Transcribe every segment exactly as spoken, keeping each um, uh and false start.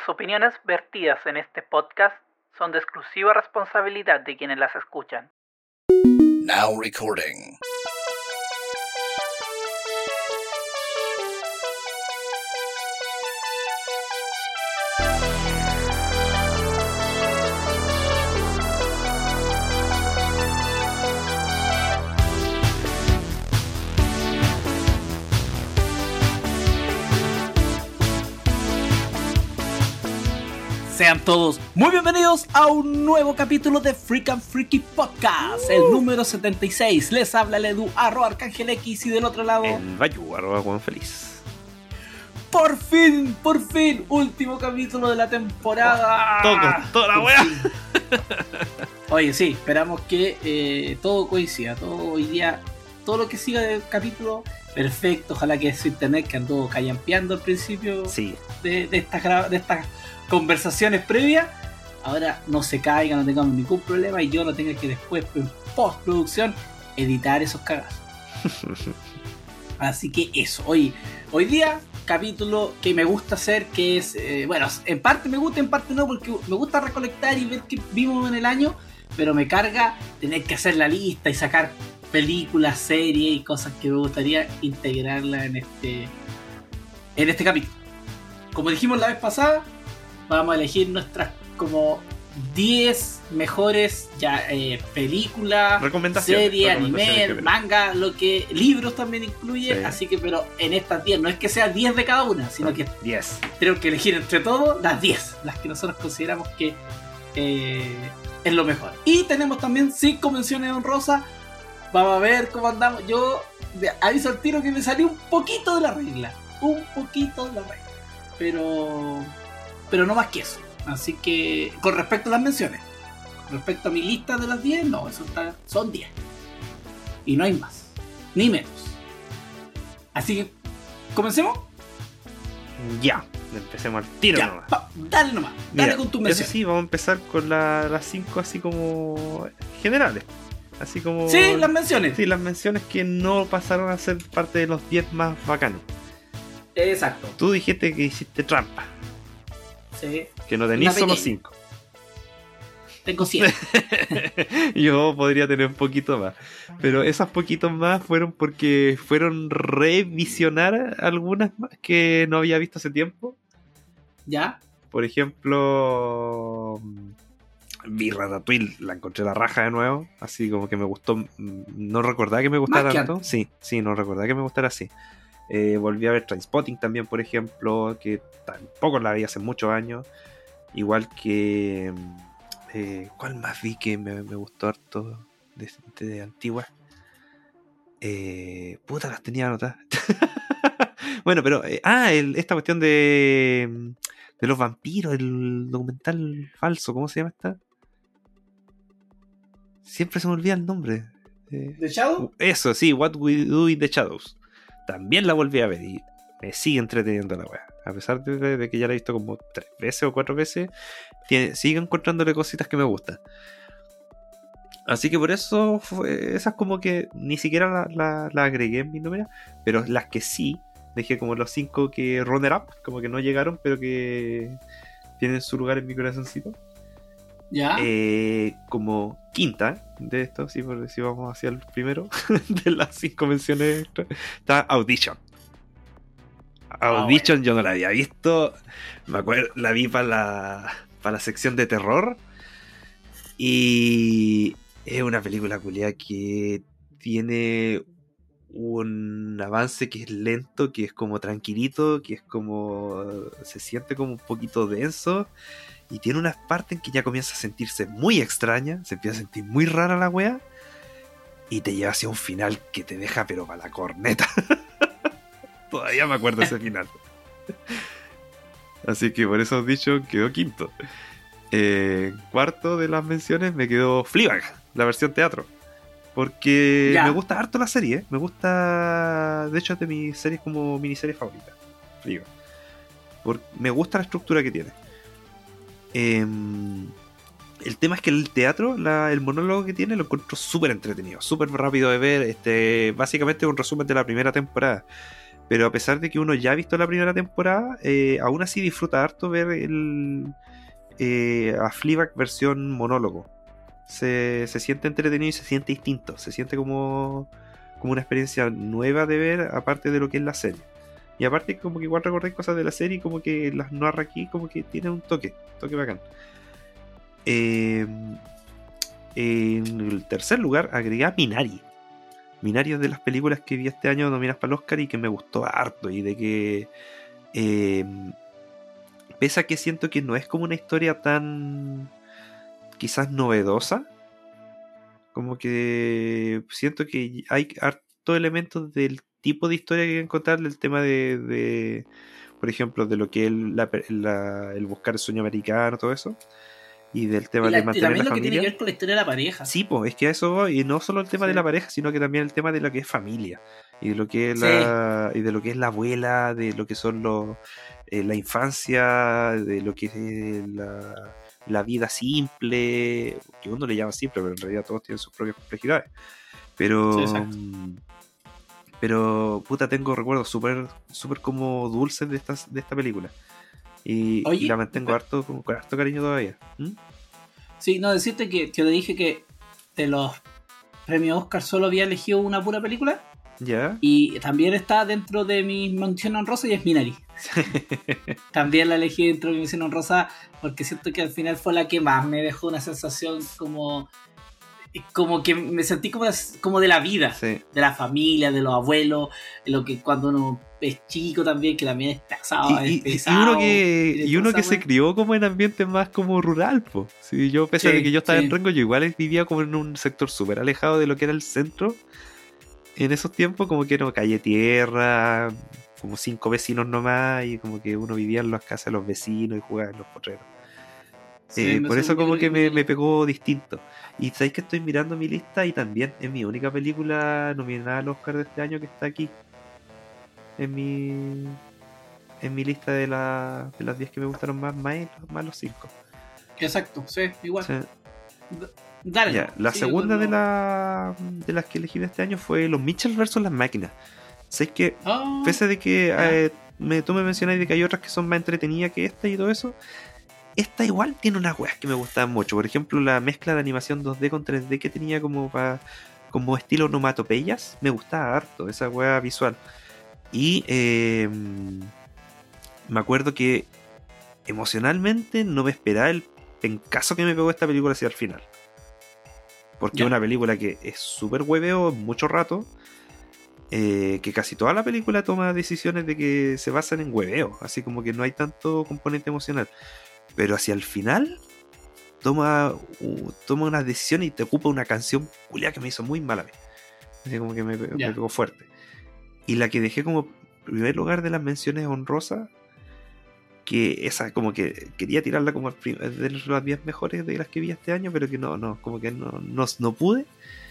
Las opiniones vertidas en este podcast son de exclusiva responsabilidad de quienes las escuchan. Now recording. Sean todos muy bienvenidos a un nuevo capítulo de Freak and Freaky Podcast, uh. el número setenta y seis. Les habla el Edu, arroba Arcángel X, y del otro lado el Bayu, arroba Juan Feliz. Por fin, por fin, último capítulo de la temporada. Todo, toda la wea. Oye, sí, esperamos que eh, todo coincida, todo hoy día, todo lo que siga del capítulo, perfecto. Ojalá que su internet que andó callampeando al principio sí. de, de estas de estas conversaciones previas, ahora no se caiga, no tengamos ningún problema y yo no tenga que después en postproducción editar esos cagazos. Así que eso, hoy, hoy día capítulo que me gusta hacer, que es, eh, bueno, en parte me gusta, en parte no, porque me gusta recolectar y ver qué vimos en el año, pero me carga tener que hacer la lista y sacar películas, series y cosas que me gustaría integrarla en este, en este capítulo. Como dijimos la vez pasada, vamos a elegir nuestras como diez mejores ya eh, películas, series, anime, manga, lo que libros también incluye, sí. Así que pero en estas diez no es que sea diez de cada una, sino que diez. Tenemos que elegir entre todos las diez, las que nosotros consideramos que eh, es lo mejor. Y tenemos también cinco menciones honrosas. Vamos a ver cómo andamos. Yo aviso al tiro que me salió un poquito de la regla, un poquito de la regla, pero pero no más que eso. Así que con respecto a las menciones, con respecto a mi lista de las diez, no, eso está, son diez y no hay más, ni menos. Así que comencemos. Ya, empecemos al tiro ya, nomás. Pa, dale nomás, dale. Mira, con tus menciones. Eso sí, vamos a empezar con la, las cinco así como generales. Así como sí, las menciones. Sí, las menciones que no pasaron a ser parte de los diez más bacanos. Exacto. Tú dijiste que hiciste trampa. Sí. Que no tenéis solo cinco. Tengo siete. Yo podría tener un poquito más. Pero esos poquitos más fueron porque fueron revisionar algunas más que no había visto hace tiempo. ¿Ya? Por ejemplo, vi Ratatouille, la encontré la raja de nuevo. Así como que me gustó. No recordaba que me gustara tanto. Sí, sí, no recordaba que me gustara así. Eh, volví a ver Trainspotting también, por ejemplo, que tampoco la vi hace muchos años. Igual que eh, ¿cuál más vi que me, me gustó harto de, de, de antigua? Eh, puta, las tenía anotadas. Bueno, pero eh, ah, el, esta cuestión de de los vampiros, el documental falso, ¿cómo se llama esta? Siempre se me olvida el nombre. eh, ¿The Shadow? Eso, sí, What We Do in the Shadows. También la volví a ver y me sigue entreteniendo la wea. A pesar de, de que ya la he visto como tres veces o cuatro veces, tiene, sigo encontrándole cositas que me gustan. Así que por eso fue, esas como que ni siquiera la, la, la agregué en mi número, pero las que sí, dejé como los cinco que runner up, como que no llegaron, pero que tienen su lugar en mi corazoncito. ¿Ya? Eh, como quinta de esto, sí, porque si vamos hacia el primero de las cinco menciones extra, está Audition. Audition, oh, bueno. Yo no la había visto. Me acuerdo, la vi para la, para la sección de terror. Y es una película culiada que tiene un avance que es lento, que es como tranquilito, que es como se siente como un poquito denso. Y tiene unas partes en que ya comienza a sentirse muy extraña, se empieza a sentir muy rara la wea, y te lleva hacia un final que te deja pero para la corneta. Todavía me acuerdo de ese final. Así que por eso os dicho, quedó quinto. Eh, cuarto de las menciones me quedó Fleabag, la versión teatro. Porque ya. Me gusta harto la serie, ¿eh? Me gusta, de hecho es de mis series como miniseries favoritas. Fleabag. Por, me gusta la estructura que tiene. Eh, el tema es que el teatro, la, el monólogo que tiene, lo encuentro súper entretenido, súper rápido de ver. Este, básicamente un resumen de la primera temporada. pero a pesar de que uno ya ha visto la primera temporada, eh, aún así disfruta harto ver el, eh, a Fleabag versión monólogo. Se, se siente entretenido y se siente distinto, se siente como, como una experiencia nueva de ver, aparte de lo que es la serie. Y aparte como que igual recordé cosas de la serie, como que las narra aquí, como que tiene un toque, toque bacán. Eh, en el tercer lugar agregué a Minari. Minari es de las películas que vi este año nominadas para el Oscar y que me gustó harto, y de que eh, pese a que siento que no es como una historia tan quizás novedosa, como que siento que hay hartos elementos del tipo de historia que hay que encontrar, del tema de, de por ejemplo, de lo que es la, la, el buscar el sueño americano, todo eso, y del tema y la, de mantener también la lo familia. Que tiene que ver con la historia de la pareja. Sí, pues es que a eso voy, y no solo el tema sí. de la pareja, sino que también el tema de lo que es familia, y de lo que es la, sí. y de lo que es la abuela, de lo que son los eh, la infancia, de lo que es la, la vida simple, que uno le llama simple, pero en realidad todos tienen sus propias complejidades. Pero sí, pero puta, tengo recuerdos súper súper como dulces de esta, de esta película. Y, Oye, y la mantengo pero... harto, con, con harto cariño todavía. ¿Mm? Sí, no, decirte que te dije que de los premios Oscar solo había elegido una pura película. Ya. Yeah. Y también está dentro de mi mención honrosa y es Minari. También la elegí dentro de mi mención honrosa porque siento que al final fue la que más me dejó una sensación como... como que me sentí como, como de la vida, sí. De la familia, de los abuelos, lo que cuando uno es chico también, que también es pesado, y, es pesado, y uno que, y uno que se crió como en ambiente más como rural, po. Sí, yo pese sí, a que yo estaba sí. en Rengo, yo igual vivía como en un sector súper alejado de lo que era el centro. En esos tiempos como que era calle tierra, como cinco vecinos nomás, y como que uno vivía en las casas de los vecinos y jugaba en los potreros. Sí, eh, por eso como que me, me pegó distinto. Y sabéis que estoy mirando mi lista y también es mi única película nominada al Oscar de este año que está aquí en mi en mi lista de, la, de las diez que me gustaron más, más, más los cinco. Exacto, sí, igual. Sí. Dale. Ya, la sí, segunda de, la, de las que elegí de este año fue Los Mitchell versus las máquinas. Sabéis que oh, pese de que eh, me, tú me mencionas de que hay otras que son más entretenidas que esta y todo eso, esta igual tiene unas weas que me gustaban mucho. Por ejemplo, la mezcla de animación dos D con tres D que tenía como pa, como estilo onomatopeyas. Me gustaba harto esa wea visual. Y eh, me acuerdo que emocionalmente no me esperaba el pencazo que me pegó esta película hacia el final. Porque es una película que es súper hueveo mucho rato. Eh, que casi toda la película toma decisiones de que se basan en hueveo. Así como que no hay tanto componente emocional. Pero hacia el final toma, uh, toma una decisión y te ocupa una canción culia que me hizo muy mal a mí. Así como que me, me pegó fuerte. Y la que dejé como primer lugar de las menciones honrosas, que esa como que quería tirarla como de las diez mejores de las que vi este año, pero que no, no, como que no, no, no pude,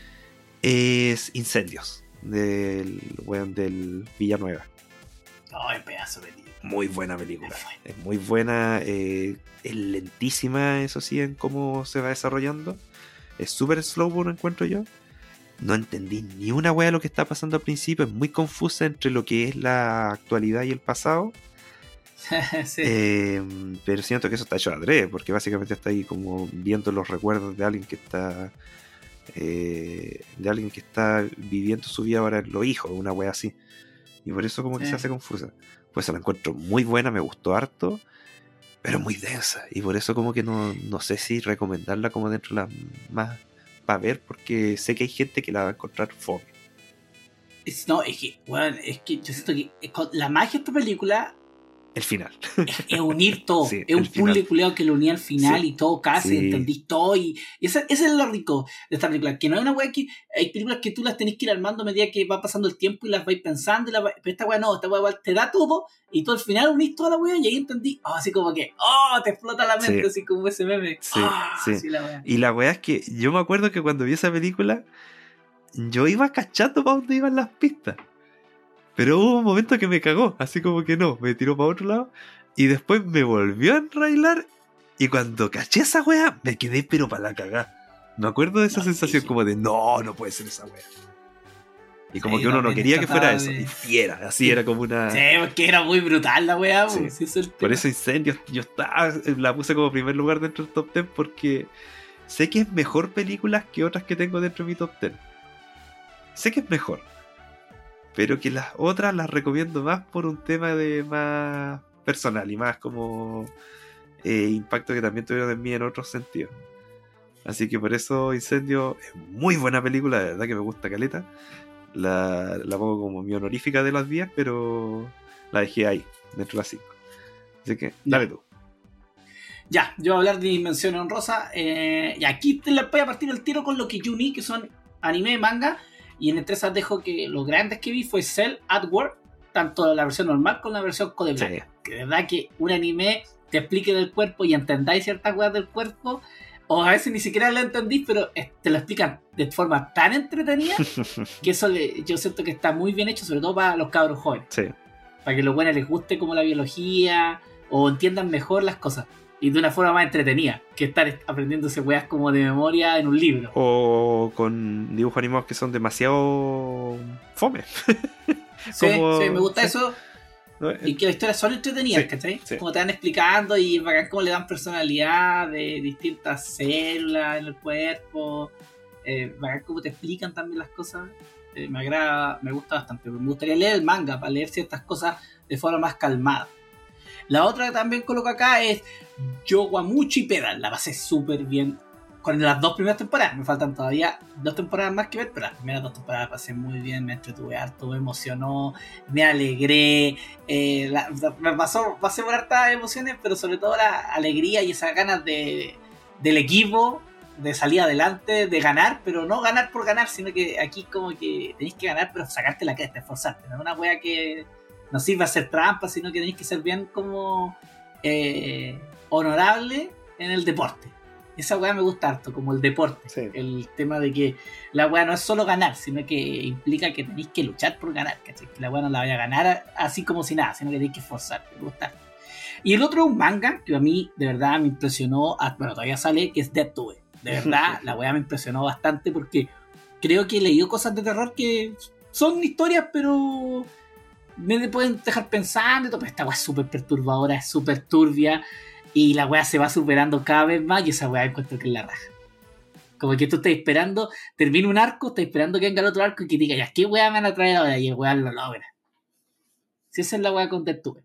es Incendios, del, bueno, del Villanueva. Ay, oh, pedazo de película. Muy buena película. Es muy buena. Eh, es lentísima, eso sí, en cómo se va desarrollando. Es súper slow, por encuentro yo. No entendí ni una wea de lo que está pasando al principio. Es muy confusa entre lo que es la actualidad y el pasado. Sí. Eh, pero siento que eso está hecho a adrede, porque básicamente está ahí como viendo los recuerdos de alguien que está eh, de alguien que está viviendo su vida ahora en los hijos, una wea así. Y por eso como que sí. se hace confusa. Pues la encuentro muy buena, me gustó harto, pero muy densa. Y por eso como que no, no sé si recomendarla como dentro de las más para ver, porque sé que hay gente que la va a encontrar fome. Es, no, es que, bueno, es que yo siento que la magia de esta película... El final. Es, es unir todo. Sí, es un puzzle culeado que lo unía al final sí, y todo casi, sí. entendís todo. Y, y ese, ese es lo rico de esta película. Que no es una weá que. Hay películas que tú las tenés que ir armando a medida que va pasando el tiempo y las vais pensando. Y la, pero esta weá no, esta weá te da todo. Y tú al final unís toda la weá y ahí entendí. Oh, así como que. Oh, te explota la mente, sí. así como ese meme. Sí, oh, sí. Así la weá. Y la weá es que yo me acuerdo que cuando vi esa película, yo iba cachando para dónde iban las pistas. Pero hubo un momento que me cagó, así como que no, me tiró para otro lado. Y después me volvió a enrailar. Y cuando caché esa wea, me quedé pero para la cagá. Me acuerdo de esa no, sensación sí, sí. como de no, no puede ser esa wea. Y como Sí, que uno no también quería que fuera trataba eso. de- Y era, así era como una... Sí, porque era muy brutal la weá, Sí. pues, sí, eso es el Por tema. eso Incendios, yo estaba, la puse como primer lugar dentro del top diez porque sé que es mejor películas que otras que tengo dentro de mi top diez. Sé que es mejor. Pero que las otras las recomiendo más por un tema de más personal y más como eh, impacto que también tuvieron en mí en otros sentidos. Así que por eso Incendio es muy buena película, de verdad que me gusta caleta. La, la pongo como mi honorífica de las diez, pero la dejé ahí, dentro de las cinco. Así que, dale tú. Ya, yo voy a hablar de mi mención honrosa. Eh, y aquí te la voy a partir el tiro con lo que yo uní, que son anime y manga. Y en entre esas dejo que los grandes que vi fue Cell at Work, tanto la versión normal como la versión Code Black. Sí. Que de verdad que un anime te explique del cuerpo y entendáis ciertas cosas del cuerpo, o a veces ni siquiera lo entendís, pero eh, te lo explican de forma tan entretenida que eso le, yo siento que está muy bien hecho, sobre todo para los cabros jóvenes. Sí. Para que los buenos les guste como la biología o entiendan mejor las cosas. Y de una forma más entretenida que estar aprendiéndose weas como de memoria en un libro. O con dibujos animados que son demasiado fome. Sí, como- sí, me gusta sí. eso. ¿No? Y que las historias son entretenidas, Sí, ¿cachai? sí. Como te van explicando y es bacán cómo le dan personalidad de distintas células en el cuerpo. Eh, bacán cómo te explican también las cosas. Eh, me agrada, me gusta bastante. Me gustaría leer el manga para leer ciertas cosas de forma más calmada. La otra que también coloco acá es Yowamuchi Pedal. La pasé súper bien con las dos primeras temporadas. Me faltan todavía dos temporadas más que ver, pero las primeras dos temporadas pasé muy bien. Me entretuve harto, me emocionó, me alegré. Eh, la, me pasó, pasé por hartas emociones, pero sobre todo la alegría y esas ganas de, del equipo de salir adelante, de ganar, pero no ganar por ganar, sino que aquí como que tenéis que ganar, pero sacarte la cresta, esforzarte. No es una wea que no sirve a hacer trampa, sino que tenéis que ser bien como eh, honorable en el deporte. Esa weá me gusta harto, como el deporte. Sí. El tema de que la weá no es solo ganar, sino que implica que tenéis que luchar por ganar, ¿cachai? Que la weá no la vaya a ganar así como si nada, sino que tenéis que esforzarte, me gusta harto. Y el otro es un manga que a mí de verdad me impresionó, bueno, todavía sale, que es Death Tube. De verdad, la weá me impresionó bastante porque creo que he leído cosas de terror que son historias, pero me pueden dejar pensando y todo, pero esta weá es súper perturbadora, es súper turbia. Y la weá se va superando cada vez más y esa weá encuentro que es la raja. Como que tú estás esperando, termina un arco, estás esperando que venga el otro arco y que diga, ya, ¿qué weá me van a traer ahora? Y el weá lo logra. Si esa es la weá con Death Tube.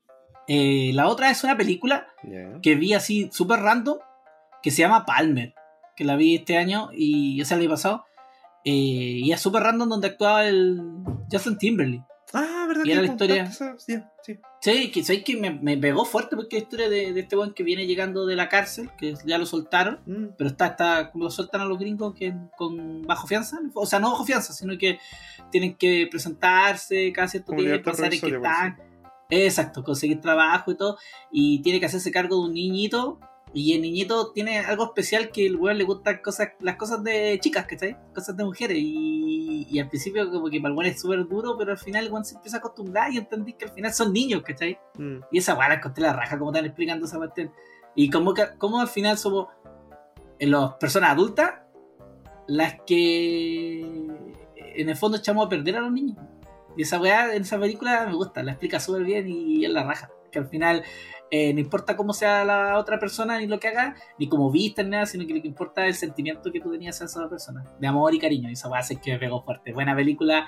Eh, la otra es una película Yeah. que vi así súper random, que se llama Palmer, que la vi este año, y o sea, el año pasado. Eh, y es súper random donde actuaba el Justin Timberlake. Ah, ¿verdad? Y que era la contaste historia- esa? Sí, sí. Sí, que, ¿sabes? Que me, me pegó fuerte porque es la historia de, de este weón que viene llegando de la cárcel, que ya lo soltaron, Mm. pero está, está como lo sueltan a los gringos que con bajo fianza, o sea, no bajo fianza, sino que tienen que presentarse cada cierto Como tiempo, libertad pensar en que provisoria, por están, exacto, conseguir trabajo y todo, y tiene que hacerse cargo de un niñito, y el niñito tiene algo especial que el weón le gustan cosas, las cosas de chicas, ¿cachai? Cosas de mujeres, y, y al principio como que para el weón es súper duro, pero al final el weón se empieza a acostumbrar y entendí que al final son niños, ¿cachai? Mm. Y esa weá la encontré la raja, como están explicando esa cuestión. Y como, que, como al final somos en las personas adultas las que en el fondo echamos a perder a los niños. Y esa weá en esa película me gusta, la explica súper bien y es la raja. Que al final eh, no importa cómo sea la otra persona ni lo que haga, ni cómo viste ni nada, sino que lo que importa es el sentimiento que tú tenías hacia esa persona, de amor y cariño. Y esa weá hace que me pegó fuerte. Buena película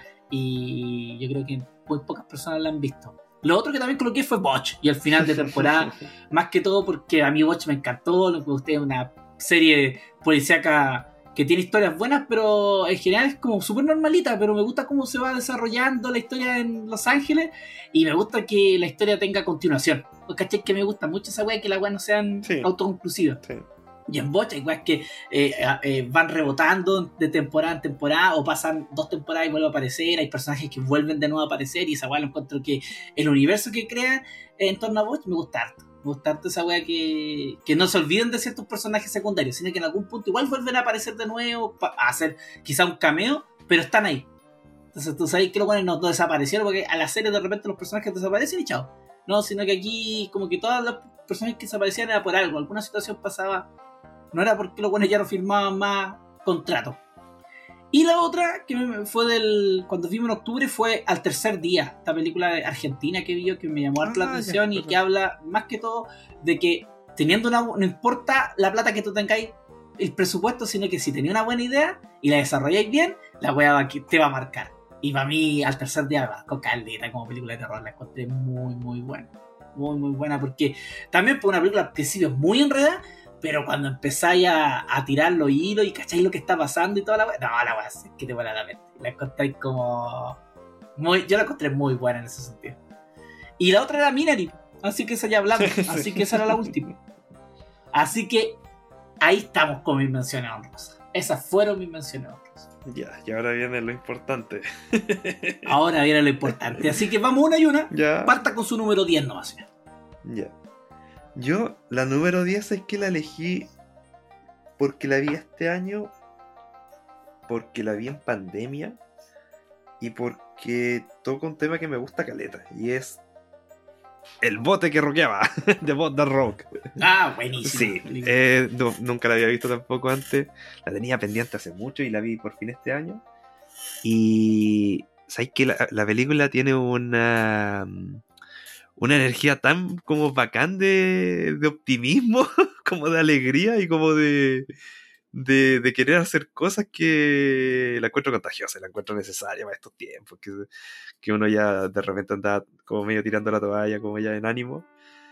y yo creo que muy pocas personas la han visto. Lo otro que también coloqué fue Botch, y el final de temporada, más que todo porque a mí Botch me encantó, lo que me gustó es una serie policíaca que tiene historias buenas, pero en general es como súper normalita, pero me gusta cómo se va desarrollando la historia en Los Ángeles, y me gusta que la historia tenga continuación. ¿Cachai? Que me gusta mucho esa weá, que las weas no sean Sí. autoconclusivas. Sí. Y en Botch hay weas que eh, eh, van rebotando de temporada en temporada, o pasan dos temporadas y vuelven a aparecer, hay personajes que vuelven de nuevo a aparecer, y esa weá lo encuentro que el universo que crea en torno a Botch me gusta harto. Me gusta harto esa weá que, que no se olviden de ciertos personajes secundarios, sino que en algún punto igual vuelven a aparecer de nuevo, pa- a hacer quizá un cameo, pero están ahí. Entonces tú sabes que los weones no, no desaparecieron, porque a la serie de repente los personajes desaparecen y chao. No, sino que aquí como que todos los personajes que desaparecían era por algo, alguna situación pasaba, no era porque los buenos ya no firmaban más contratos. Y la otra, que me- fue del cuando vimos en octubre, fue Al tercer día, esta película de argentina que vi yo, que me llamó harto la Ah, ya, atención y perdón. que habla más que todo de que teniendo una, no importa la plata que tú tengáis, el presupuesto, sino que si tenías una buena idea y la desarrolláis bien, la wea va- te va a marcar. Y para mí, Al tercer día, va con caleta como película de terror, la encontré muy, muy buena. Muy, muy buena, porque también fue una película al principio muy enredada, pero cuando empezáis a, a tirar los hilos y cacháis lo que está pasando y toda la wea, no, la wea es que te vuela la mente. La encontráis como. Muy, yo la encontré muy buena en ese sentido. Y la otra era Minari, así que esa ya hablamos, así que esa era la última. Así que ahí estamos con mis menciones honrosas. Esas fueron mis menciones honrosas. Ya, y ahora viene lo importante. Ahora viene lo importante. Así que vamos una y una. Ya. Parta con su número diez nomás. Señor. Ya. Yo, la número diez es que la elegí porque la vi este año, porque la vi en pandemia y porque toca un tema que me gusta caleta, y es El bote que rockeaba, The Boat That Rock. Ah, buenísimo. Sí, eh, no, nunca la había visto tampoco antes, la tenía pendiente hace mucho y la vi por fin este año. Y sabes que la, la película tiene una una energía tan como bacán de, de optimismo, como de alegría y como de, de, de querer hacer cosas, que la encuentro contagiosa, la encuentro necesaria para estos tiempos, que, que uno ya de repente anda como medio tirando la toalla, como ya en ánimo,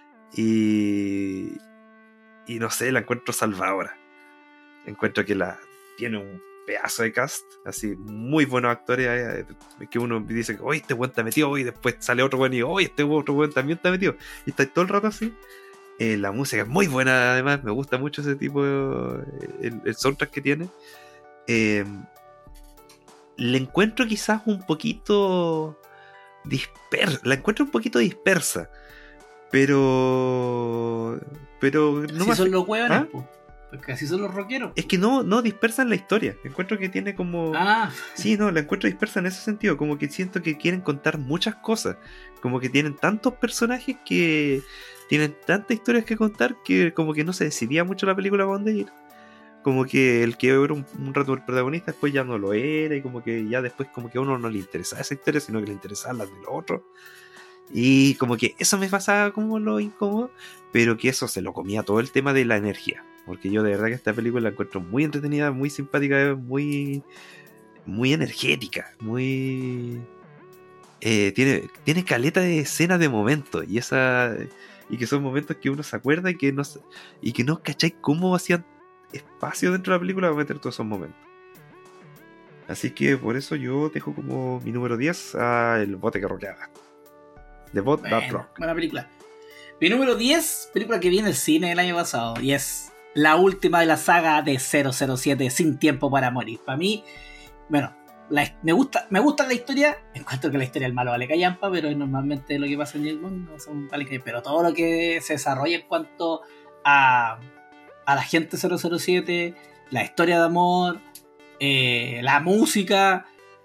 y, y no sé, la encuentro salvadora. Encuentro que la tiene un pedazo de cast, así, muy buenos actores, eh, que uno dice, oye, este buen está metido, y después sale otro buen y, oye, este otro buen también está metido, y está todo el rato así. Eh, la música es muy buena, además, me gusta mucho ese tipo de, el, el soundtrack que tiene. Eh, le encuentro quizás un poquito dispersa, la encuentro un poquito dispersa, pero pero no Así me son hace- los hueones, ¿Ah? po. Porque así son los rockeros. Es que no, no dispersan la historia. Encuentro que tiene como... Ah, Sí, no, la encuentro dispersa en ese sentido. Como que siento que quieren contar muchas cosas. Como que tienen tantos personajes que tienen tantas historias que contar que como que no se decidía mucho la película para dónde ir. Como que el que era un, un rato el protagonista después ya no lo era, y como que ya después como que a uno no le interesaba esa historia, sino que le interesaban las del otro. Y como que eso me pasaba como lo incómodo, pero que eso se lo comía todo el tema de la energía. Porque yo de verdad que esta película la encuentro muy entretenida, muy simpática, muy, muy energética, muy... Eh, tiene, tiene caleta de escenas de momentos, y esa y que son momentos que uno se acuerda y que no, se- y que no cacháis cómo hacían espacio dentro de la película para meter todos esos momentos. Así que por eso yo dejo como mi número diez a El bote que rockeaba. The Boat That bueno, Rock. buena película. Mi número diez, película que vi en el cine el año pasado, y es la última de la saga de cero cero siete, Sin Tiempo para Morir. Para mí, bueno, la- me gusta me gusta la historia, encuentro que la historia del malo vale callampa, pero es normalmente lo que pasa en James Bond, no son vale callampa, pero todo lo que se desarrolla en cuanto a, a la gente cero cero siete, la historia de amor, eh, la música,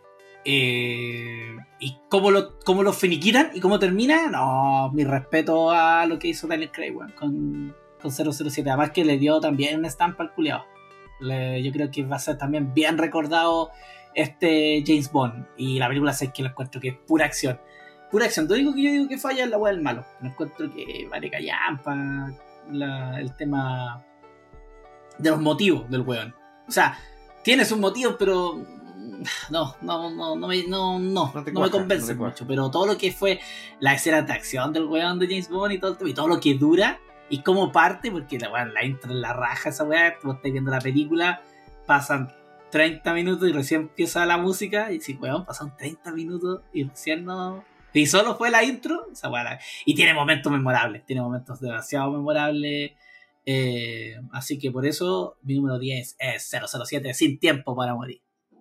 eh, y cómo lo, cómo lo finiquitan y cómo termina, no, mi respeto a lo que hizo Daniel Craig, weón, con, con cero cero siete. Además que le dio también una estampa al culiao. Le- yo creo que va a ser también bien recordado este James Bond. Y la película sé que lo encuentro que es pura acción. Pura acción. Todo lo único que yo digo que falla es la weá del malo. Me encuentro que vale callampa la- el tema de los motivos del weón. O sea, tiene sus motivos, pero no, no, no, no me, no, no, No te no me cuaja, convence no te cuaja. mucho. Pero todo lo que fue la escena de acción del weón de James Bond y todo, el tema, y todo lo que dura y cómo parte, porque la weón, la intro en la raja esa weá, tú estás viendo la película, pasan treinta minutos y recién empieza la música, y si weón, pasan treinta minutos y recién no. Y solo fue la intro, esa weá, la- y tiene momentos memorables, tiene momentos demasiado memorables. Eh, así que por eso mi número diez es cero cero siete, Sin Tiempo para Morir.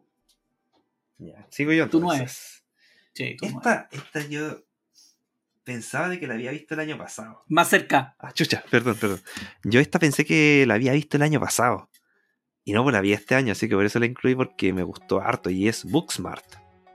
Ya, sigo yo Tú entonces. Sí, tú Esta, esta yo pensaba de que la había visto el año pasado. más cerca. Ah, chucha, perdón, perdón. Yo esta pensé que la había visto el año pasado. Y no, pues la vi este año, así que por eso la incluí, porque me gustó harto. Y es Booksmart.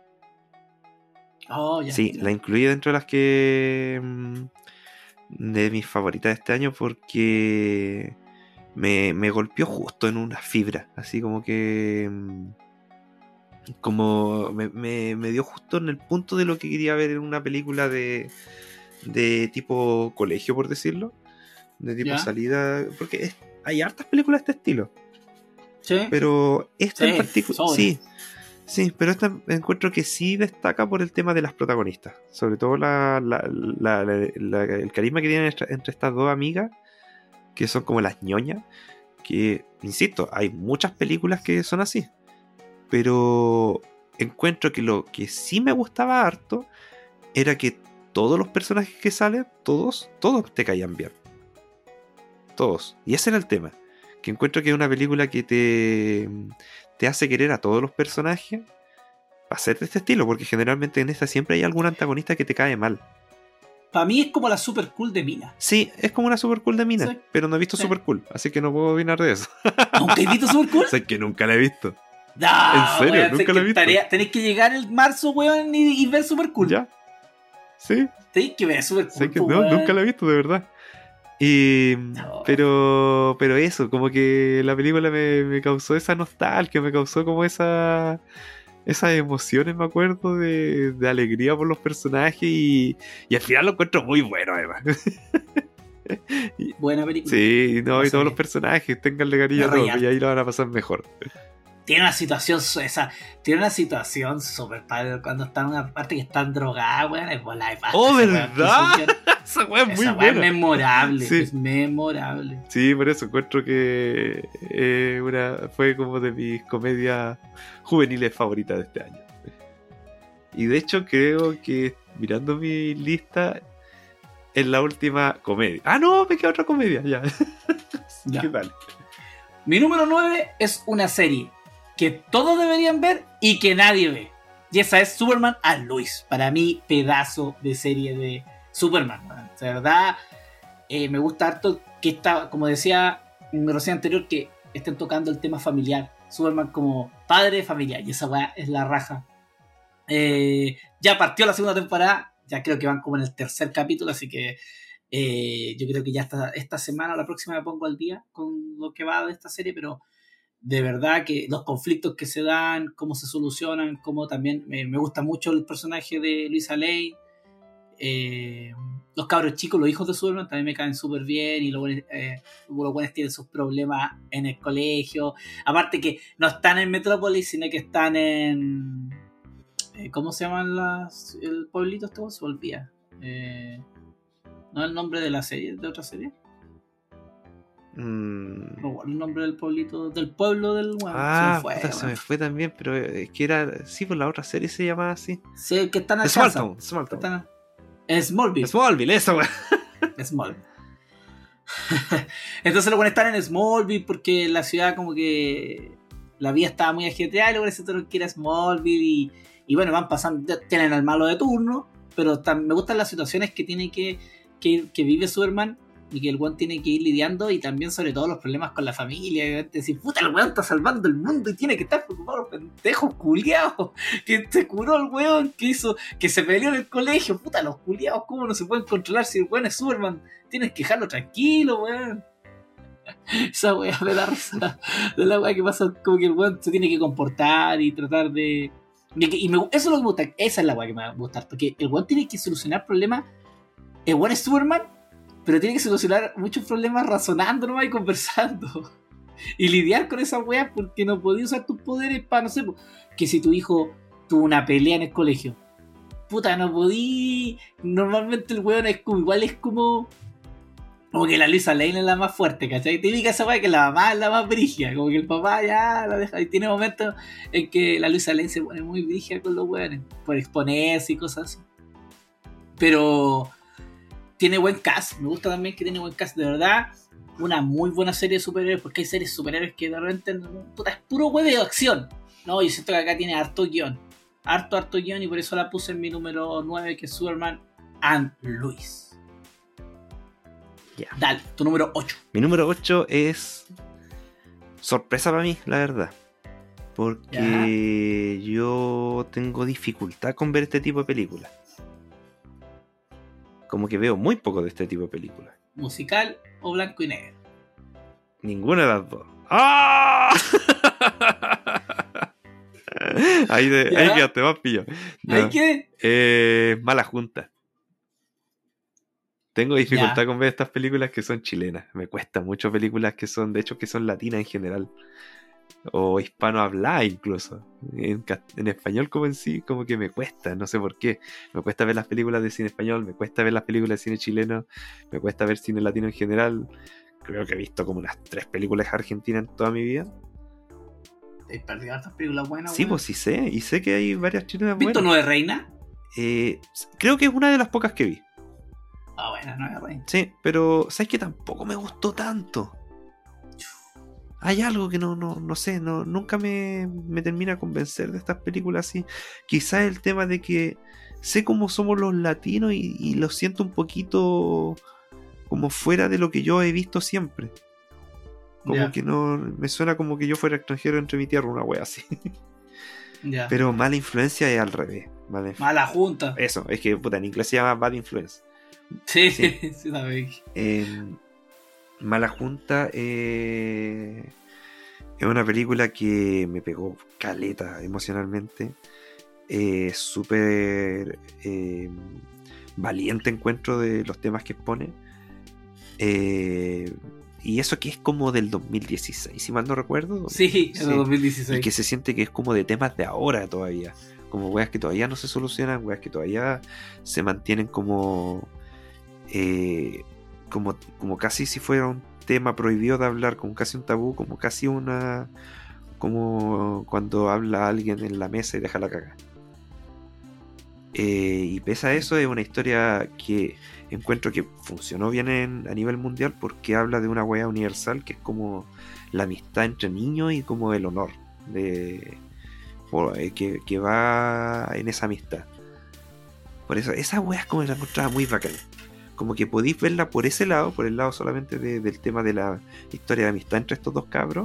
Oh, ya, Sí, ya. la incluí dentro de las que... mm, de mis favoritas de este año, porque me, me golpeó justo en una fibra. Así como que... mm, como me, me, me dio justo en el punto de lo que quería ver en una película de, de tipo colegio, por decirlo, de tipo ¿Ya? salida, porque es, hay hartas películas de este estilo, Sí. pero esta Sí, en particular, sobra. sí, sí, pero esta encuentro que sí destaca por el tema de las protagonistas, sobre todo la, la, la, la, la- el carisma que tienen entre, entre estas dos amigas, que son como las ñoñas, que, insisto, hay muchas películas que son así, pero encuentro que lo que sí me gustaba harto era que todos los personajes que salen, todos, todos te caían bien. Todos. Y ese era el tema. Que encuentro que es una película que te, te hace querer a todos los personajes para ser de este estilo, porque generalmente en esta siempre hay algún antagonista que te cae mal. Para mí es como la super cool de Mina. Sí, es como una super cool de mina, Sí. pero no he visto Sí. super cool, así que no puedo opinar de eso. ¿Nunca he visto super cool? Sé que nunca la he visto. No, ¿En serio? weón, sé Nunca que lo he visto. tarea- Tenés que llegar el marzo, weón, y, y ver super cool. ¿Ya? Sí. Tenés que ver super cool. Sé que po, no, weón. nunca la he visto, de verdad. Y, No. pero, pero eso, como que la película me, me causó esa nostalgia, me causó como esa, esas emociones, me acuerdo, de, de alegría por los personajes y, y al final lo encuentro muy bueno, además. Buena película. Sí, no, No y sé. todos los personajes, tenganle cariño a Me todos, reí y ahí lo van a pasar mejor. Tiene una situación, su- esa, tiene una situación súper padre cuando están en una parte que están drogadas, weón. Es bola de pasta, ¡Oh, esa weá, verdad! que hizo Esa weá que- es muy esa weá es buena. memorable. Sí. Es memorable. Sí, por eso encuentro que eh, una, fue como de mis comedias juveniles favoritas de este año. Y de hecho creo que mirando mi lista es la última comedia. Ah, no, me queda otra comedia, ya. Ya. ¿Qué tal? Mi número nueve es una serie que todos deberían ver y que nadie ve. Y esa es Superman and Lois. Para mí, pedazo de serie de Superman. Man. De verdad, eh, me gusta harto que está, como decía en mi reseña anterior, que estén tocando el tema familiar. Superman como padre de familia. Y esa weá es la raja. Eh, ya partió la segunda temporada. Ya creo que van como en el tercer capítulo. Así que eh, yo creo que ya esta, esta semana o la próxima me pongo al día con lo que va de esta serie. Pero de verdad que los conflictos que se dan, cómo se solucionan, cómo también me, me gusta mucho el personaje de Luisa Lane. Eh, los cabros chicos, los hijos de Superman también me caen súper bien y los buenos, eh, los buenos tienen sus problemas en el colegio. Aparte que no están en Metrópolis, sino que están en... Eh, ¿Cómo se llaman las, el pueblito? Esto se olvida. Eh, ¿No es el nombre de la serie, de otra serie? Mm. No, el nombre del pueblito, del pueblo del bueno, Ah, se me fue, puta, se bueno. me fue también, pero es que era... Sí, por la otra serie se llamaba así. Sí, que están en Smalltown, Smalltown. Están en Smallville. Smallville, esa weá. Smallville. Entonces los buenos están en Smallville porque la ciudad como que la vida estaba muy ajetreada y luego se tuvieron que ir a Smallville y, y bueno, van pasando, tienen al malo de turno, pero tam- me gustan las situaciones que tiene que, que, que vive Superman y que el weón tiene que ir lidiando y también sobre todo los problemas con la familia. Y decir, puta, el weón está salvando el mundo y tiene que estar preocupado por los pendejos culiados. Que se curó el weón, que hizo, que se peleó en el colegio. Puta, los culiados, ¿cómo no se pueden controlar si el weón es Superman? Tienes que dejarlo tranquilo, weón. Esa weá me da risa de la weá que pasa, como que el weón se tiene que comportar y tratar de... Y, que- y me- eso es lo que me gusta, esa es la weá que me va a gustar, porque el weón tiene que solucionar problemas. El weón es Superman, pero tiene que solucionar muchos problemas razonando nomás y conversando. Y lidiar con esa weá porque no podías usar tus poderes para, no sé, po, que si tu hijo tuvo una pelea en el colegio. Puta, no podí. Normalmente el weón es como, igual es como... Como que la Luisa Lane es la más fuerte, ¿cachai? Típica esa weá que la mamá es la más brígida. Como que el papá ya la deja. Y tiene momentos en que la Luisa Lane se pone muy brígida con los weones. Por exponerse y cosas así. Pero... tiene buen cast, me gusta también que tiene buen cast, de verdad, una muy buena serie de superhéroes, porque hay series de superhéroes que de repente, puta, es puro huevo de acción, no, yo siento que acá tiene harto guión, harto, harto guión, y por eso la puse en mi número nueve, que es Superman and Lois. Ya. Dale, tu número ocho. Mi número ocho es sorpresa para mí, la verdad. Porque yo tengo dificultad con ver este tipo de películas. Como que veo muy poco de este tipo de películas. ¿Musical o blanco y negro? Ninguna de las dos. ¡Ah! Ahí, de, ¿Ya? ahí quedaste más pillo. No. ¿Hay qué? Eh, Mala Junta. Tengo dificultad Ya. con ver estas películas que son chilenas. Me cuesta mucho películas que son, de hecho, que son latinas en general. O hispanohabladas incluso. En, cast- en español como en sí, como que me cuesta, no sé por qué. Me cuesta ver las películas de cine español, me cuesta ver las películas de cine chileno, me cuesta ver cine latino en general. Creo que he visto como unas tres películas argentinas en toda mi vida. He perdido estas películas buenas. Sí, weón. pues sí sé, y sé que hay varias chilenas ¿Has visto buenas. Nueve Reina? Eh, creo que es una de las pocas que vi. Ah, bueno, Nueve Reina. Sí, pero ¿sabes que tampoco me gustó tanto? Hay algo que no, no, no sé, no, nunca me, me termina de convencer de estas películas así. Quizás el tema de que sé cómo somos los latinos y, y lo siento un poquito como fuera de lo que yo he visto siempre. Como Ya. que no, me suena como que yo fuera extranjero entre mi tierra, una wea así. Ya. Pero Mala Influencia es al revés. Mala Influ- Mala Junta. Eso, es que puta, en inglés se llama Bad Influence. Sí, sí. sí, también. Eh, Mala Junta eh, es una película que me pegó caleta emocionalmente. Eh, Súper eh, valiente encuentro de los temas que expone. Eh, y eso que es como del dos mil dieciséis, si mal no recuerdo. Sí, en el dos mil dieciséis. Y que se siente que es como de temas de ahora todavía. Como weas que todavía no se solucionan, weas que todavía se mantienen como... Eh, como, como casi si fuera un tema prohibido de hablar, como casi un tabú, como casi una... como cuando habla alguien en la mesa y deja la caga. Eh, y pese a eso, es una historia que encuentro que funcionó bien en, a nivel mundial porque habla de una wea universal que es como la amistad entre niños y como el honor de, por, eh, que, que va en esa amistad. Por eso, esa wea es como la encontraba muy bacán. Como que podéis verla por ese lado, por el lado solamente de, del tema de la historia de amistad entre estos dos cabros.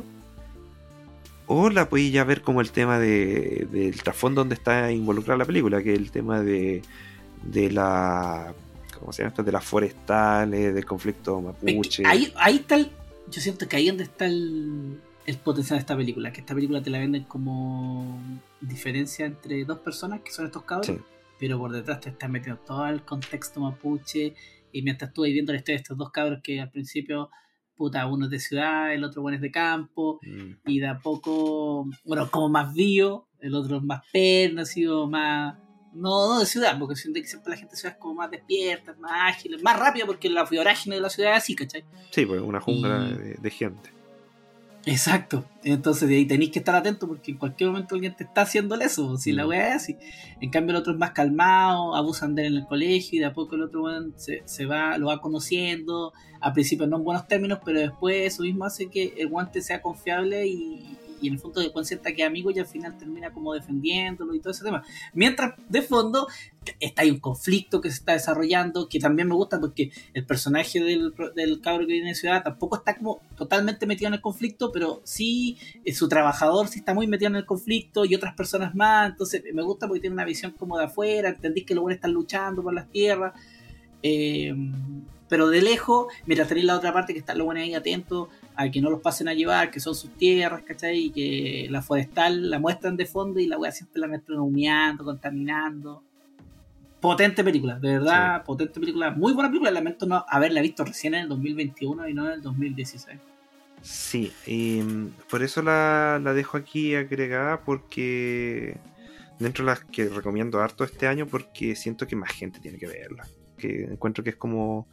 O la podéis ya ver como el tema de, del trasfondo donde está involucrada la película, que es el tema de, de la... ¿Cómo se llama esto? De las forestales, del conflicto mapuche. Ahí, ahí está el, yo siento que ahí es donde está el, el potencial de esta película, que esta película te la venden como diferencia entre dos personas que son estos cabros, Sí. pero por detrás te están metiendo todo el contexto mapuche, y mientras tú vas viendo la historia de estos dos cabros que al principio, puta, uno es de ciudad, el otro bueno es de campo, Mm. y de a poco, bueno, como más vivo, el otro es más perno, ha sido más, no, no de ciudad, porque siento que siempre la gente de ciudad es como más despierta, más ágil, más rápida, porque la vorágine de la ciudad es así, ¿cachai? Sí, pues una jungla Y- de, de gente. Exacto, entonces de ahí tenéis que estar atento porque en cualquier momento alguien te está haciendo eso, si la Mm. weá es así. En cambio el otro es más calmado, abusan de él en el colegio y de a poco el otro weón se, se va, lo va conociendo, al principio no en buenos términos, pero después eso mismo hace que el guante sea confiable y, y en el fondo después sienta que es amigo y al final termina como defendiéndolo y todo ese tema. Mientras de fondo está ahí un conflicto que se está desarrollando, que también me gusta porque el personaje del, del cabro que viene de ciudad tampoco está como totalmente metido en el conflicto, pero sí eh, su trabajador sí está muy metido en el conflicto y otras personas más, entonces me gusta porque tiene una visión como de afuera, entendís que los buenos están luchando por las tierras, eh, pero de lejos, mientras tenéis la otra parte que están los buenos ahí atentos a que no los pasen a llevar, que son sus tierras, ¿cachai? Y que la forestal la muestran de fondo y la weá siempre la muestran humeando, contaminando. Potente película, de verdad, Sí. potente película, muy buena película, lamento no haberla visto recién en el dos mil veintiuno y no en el dos mil dieciséis. Sí, y mm, por eso la, la dejo aquí agregada porque dentro de las que recomiendo harto este año porque siento que más gente tiene que verla. Que encuentro que es como...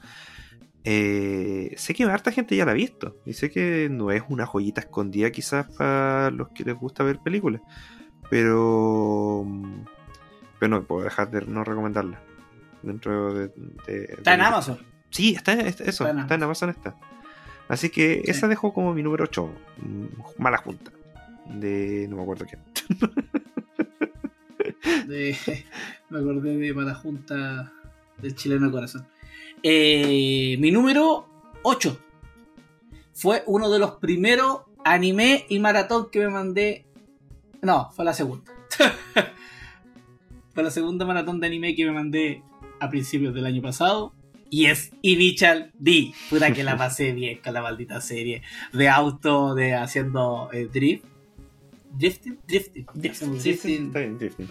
eh, sé que harta gente ya la ha visto y sé que no es una joyita escondida quizás para los que les gusta ver películas, pero... Pero no puedo dejar de no recomendarla. Dentro de... de- Está en de- Amazon. Sí, está, está- eso, Está en está en Amazon está. Así que Sí. esa dejo como mi número ocho. Mala Junta. De no me acuerdo quién. De, me acordé de Mala Junta del Chileno de Corazón. Eh, mi número ocho fue uno de los primeros anime y maratón que me mandé. No, fue la segunda. Fue la segunda maratón de anime que me mandé a principios del año pasado. Y es Initial D. Puta que la pasé bien con la maldita serie de auto, de haciendo eh, drift. drifting, drifting, Drifting. hacemos Sí, sí, drifting, está bien, drifting.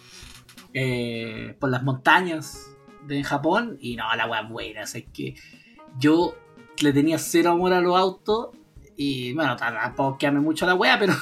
eh, por las montañas de Japón y no, la weá es buena, o sea, es que yo le tenía cero amor a los autos y bueno, tampoco que ame mucho la weá, pero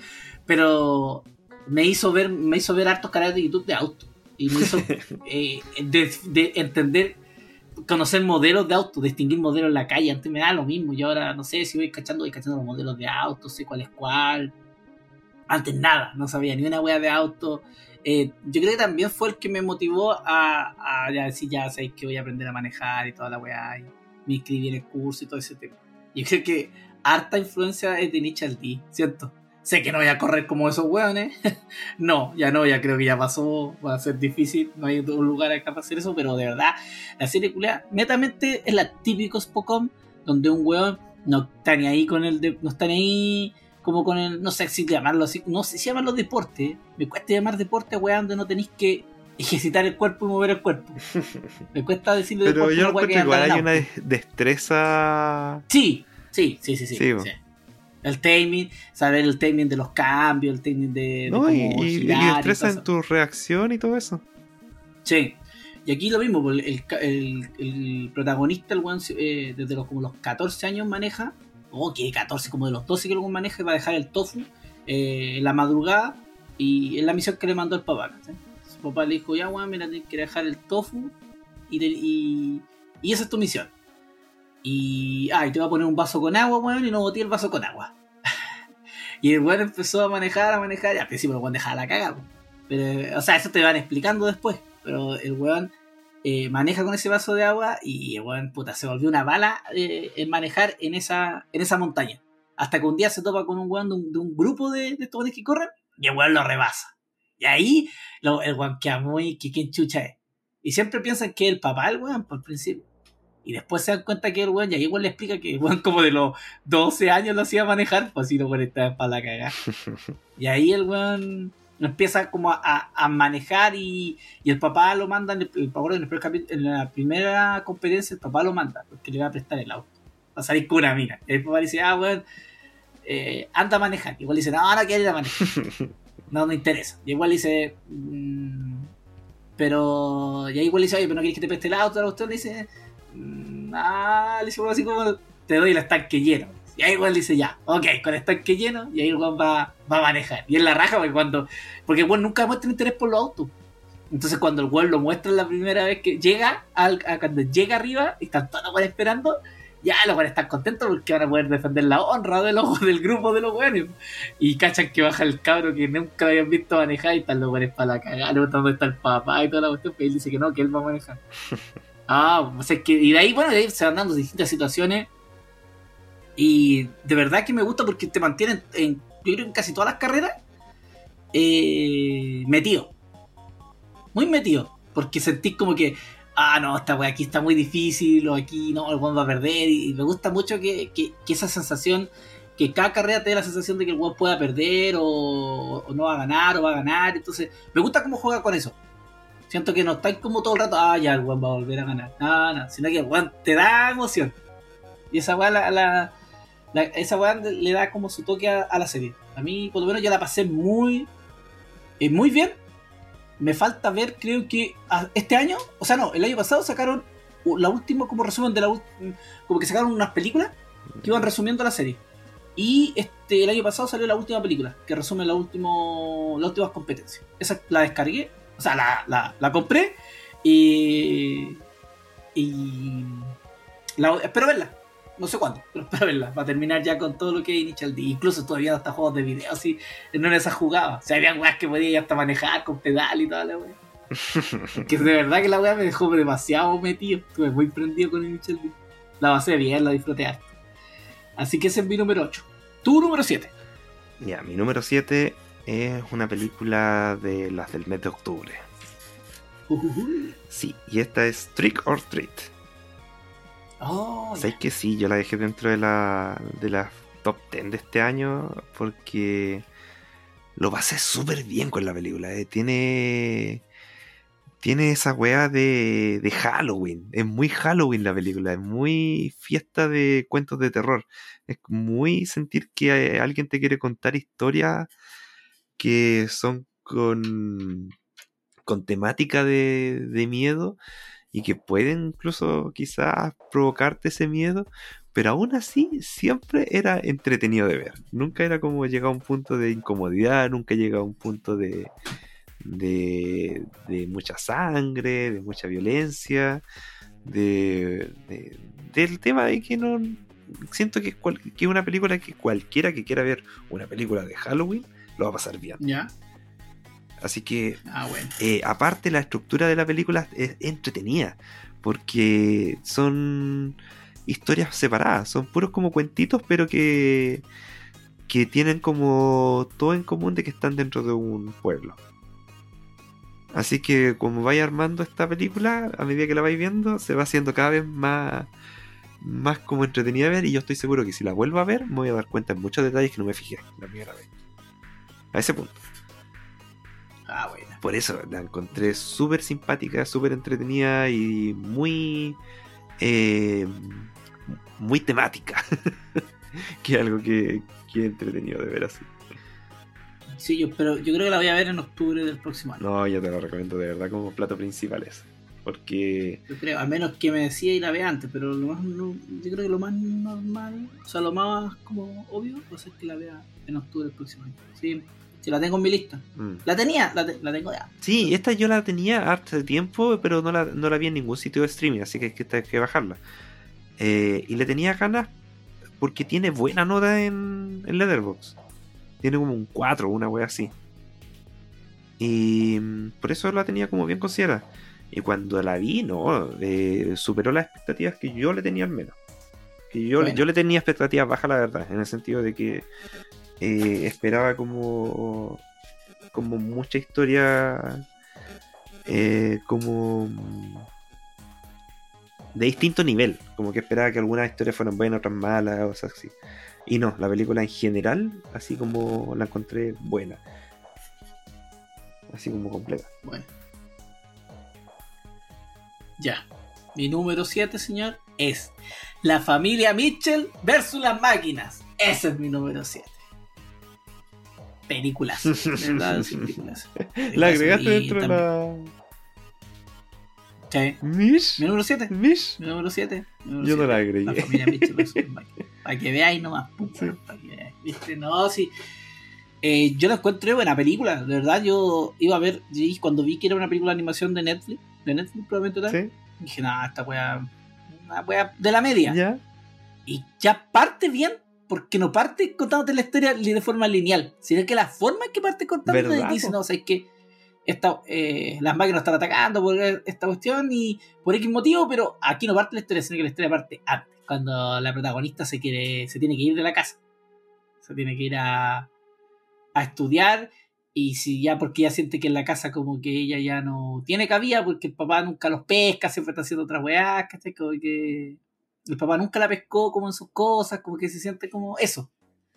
pero me hizo ver me hizo ver hartos canales de YouTube de autos y me hizo eh, de, de entender, conocer modelos de autos, distinguir modelos en la calle. Antes me da lo mismo, yo ahora no sé si voy cachando, voy cachando los modelos de autos, sé cuál es cuál. Antes nada, no sabía ni una wea de auto. Eh, yo creo que también fue el que me motivó a, a ya decir, ya sabéis que voy a aprender a manejar y toda la wea, y me inscribí en el curso y todo ese tema. Yo creo que harta influencia es de Initial D, ¿cierto? Sé que no voy a correr como esos weones. No, ya no, ya creo que ya pasó. Va a ser difícil, no hay un lugar acá para hacer eso, pero de verdad, la serie culiada netamente es la típica Spocom, donde un weón no está ni ahí con el de, no está ni ahí como con el, no sé si llamarlo así, no sé si llamarlo deporte. Me cuesta llamar deporte a weón donde no tenéis que ejercitar el cuerpo y mover el cuerpo. Me cuesta decirle Pero deporte yo a una weá encuentro que igual anda hay en una auto. des- destreza. Sí, sí, sí, sí, sí, Sí, sí. El timing, saber el timing de los cambios, el timing de, de ¿No? Y, cómo y, y girar y destreza todo en eso. tu reacción y todo eso. Sí. Y aquí lo mismo, pues, el, el, el protagonista, el weón, eh, desde los, como los catorce años maneja, o que catorce, como de los doce que luego maneja, y va a dejar el tofu eh, en la madrugada, y es la misión que le mandó el papá. ¿Sí? Su papá le dijo, ya weón, mira, tienes que dejar el tofu, y, de, y, y esa es tu misión. Y, ah, y te va a poner un vaso con agua, weón, y no boté el vaso con agua. Y el weón empezó a manejar, a manejar, y al principio el weón dejaba la cagada. Pero, o sea, eso te van explicando después. Pero el weón eh, maneja con ese vaso de agua y el weón, puta, se volvió una bala eh, en manejar en esa, en esa montaña. Hasta que un día se topa con un weón de un, de un grupo de, de estos weones que corren y el weón lo rebasa. Y ahí lo, el weón queda muy, que quién chucha es. Y siempre piensan que es el papá el weón, por principio. Y después se dan cuenta que el weón, y ahí igual le explica que el weón como de los doce años lo hacía manejar, pues así los weones estaban para la cagada. Y ahí el weón empieza como a, a, a manejar y, y el papá lo manda, en el, el, en, el primer capi- en la primera competencia el papá lo manda, porque le va a prestar el auto. Va a salir con una mina. Y el papá dice, ah, weón, eh, anda a manejar. Y igual dice, no, no quiero ir a manejar. No me interesa. Y igual dice, mmm, pero... Y ahí igual dice, oye, pero no quieres que te preste el auto. Y le dice... Ah, le dice así como te doy el estanque lleno. Y ahí igual dice ya, ok, con el estanque lleno. Y ahí el weón va, va a manejar. Y es la raja porque cuando. Porque el weón nunca muestra interés por los autos. Entonces cuando el weón lo muestra la primera vez que llega, al, a, cuando llega arriba, y están todos los weones esperando, ya los weones están contentos porque van a poder defender la honra de los, del grupo de los weones. Y cachan que baja el cabro que nunca lo habían visto manejar y están los weones para la cagada. ¿Dónde está el papá y toda la cuestión? Pues él dice que no, que él va a manejar. Ah, o sea, que, y de ahí, bueno, de ahí se van dando distintas situaciones. Y de verdad que me gusta porque te mantienen, en, yo creo que en casi todas las carreras, eh, metido. Muy metido. Porque sentís como que, ah, no, esta wea aquí está muy difícil, o aquí no, el weón va a perder. Y, y me gusta mucho que, que, que esa sensación, que cada carrera te dé la sensación de que el weón pueda perder, o, o no va a ganar, o va a ganar. Entonces, me gusta cómo juega con eso. Siento que no estáis como todo el rato, ah, ya el weón va a volver a ganar. No, no, sino que el weón te da emoción. Y esa weá, la, la, la, esa weá le da como su toque a, a la serie. A mí, por lo menos, yo la pasé muy, eh, muy bien. Me falta ver, creo que a, este año, o sea, no, el año pasado sacaron la última, como resumen de la última, como que sacaron unas películas que iban resumiendo la serie. Y este, el año pasado salió la última película, que resume la, último, las últimas competencias. Esa la descargué. O sea, la, la, la compré y, y la, espero verla. No sé cuándo, pero espero verla. Para terminar ya con todo lo que es Initial D. Incluso todavía hasta juegos de video así. No en esas jugadas. O sea, había weas que podía hasta manejar con pedal y toda la wea. Que de verdad que la wea me dejó demasiado metido. Estuve muy prendido con Initial D. La pasé bien, la disfruté harto. Así que ese es mi número ocho. Tu número siete. Ya, mi número siete es una película de las del mes de octubre. Uh-huh. Sí, y esta es Trick or Treat. Oh, ¿Sabes que sí? Yo la dejé dentro de la de las top diez de este año porque lo pasé súper bien con la película. Eh. Tiene tiene esa weá de, de Halloween. Es muy Halloween la película. Es muy fiesta de cuentos de terror. Es muy sentir que alguien te quiere contar historias que son con, con temática de, de miedo y que pueden incluso quizás provocarte ese miedo, pero aún así siempre era entretenido de ver. Nunca era como llegar a un punto de incomodidad, nunca llega a un punto de, de, de mucha sangre, de mucha violencia, de, de, del tema de que no... Siento que es, cual, que es una película que cualquiera que quiera ver una película de Halloween lo va a pasar bien. Ya. Así que, Ah, bueno. eh, aparte la estructura de la película es entretenida, porque son historias separadas, son puros como cuentitos, pero que, que tienen como todo en común de que están dentro de un pueblo. Así que como vais armando esta película, a medida que la vais viendo, se va haciendo cada vez más, más como entretenida de ver, y yo estoy seguro que si la vuelvo a ver, me voy a dar cuenta en muchos detalles que no me fijé la primera vez. A ese punto. Ah, bueno. Por eso la encontré súper simpática, súper entretenida y muy eh, muy temática. Que es algo que, que he entretenido de ver así. Sí, yo, pero yo creo que la voy a ver en octubre del próximo año. No, yo te lo recomiendo de verdad como plato principal ese. Porque... Yo creo, al menos que me decía y la vea antes, pero lo más, no, yo creo que lo más normal, o sea, lo más como obvio, va a ser que la vea en octubre del próximo año. Sí, sí, la tengo en mi lista. Mm. La tenía, la, te, la tengo ya. Sí, esta yo la tenía hace tiempo, pero no la, no la vi en ningún sitio de streaming, así que hay que, hay que bajarla. Eh, y le tenía ganas porque tiene buena nota en, en Letterboxd. Tiene como un cuatro, una wea así. Y por eso la tenía como bien considerada. Y cuando la vi, no, eh, superó las expectativas que yo le tenía al menos. Que yo, bueno. yo le tenía expectativas bajas, la verdad, en el sentido de que eh, esperaba como, como mucha historia, eh, como de distinto nivel. Como que esperaba que algunas historias fueran buenas, otras malas, o sea, así. Y no, la película en general, así como la encontré buena. Así como completa. Bueno. Ya. Mi número siete, señor, es La familia Mitchell versus las máquinas. Ese es mi número siete. Películas. ¿Verdad? Sí, películas. La agregaste dentro también... de la... Sí. ¿Mish? Mi número siete. ¿Mish? Mi número siete. Yo no la agregué. La familia Mitchell versus las máquinas. Para que veáis nomás. Puta, sí. Para que veáis. ¿Viste? No, sí. Eh, yo la encontré buena película. De verdad, yo iba a ver. Cuando vi que era una película de animación de Netflix. De Netflix, probablemente tal. Sí. Dije, no, esta wea. Una wea de la media. ¿Ya? Y ya parte bien. Porque no parte contándote la historia de forma lineal. Sino que la forma en que parte contándote. Y dice, no, o sea, es que. Esta, eh, las máquinas están atacando por esta cuestión y por X motivo, pero aquí no parte la historia, sino que la historia parte antes, cuando la protagonista se quiere, se tiene que ir de la casa, se tiene que ir a, a estudiar, y si ya porque ella siente que en la casa como que ella ya no tiene cabida, porque el papá nunca los pesca, siempre está haciendo otras weas, ¿cachai? Como que el papá nunca la pescó como en sus cosas, como que se siente como eso.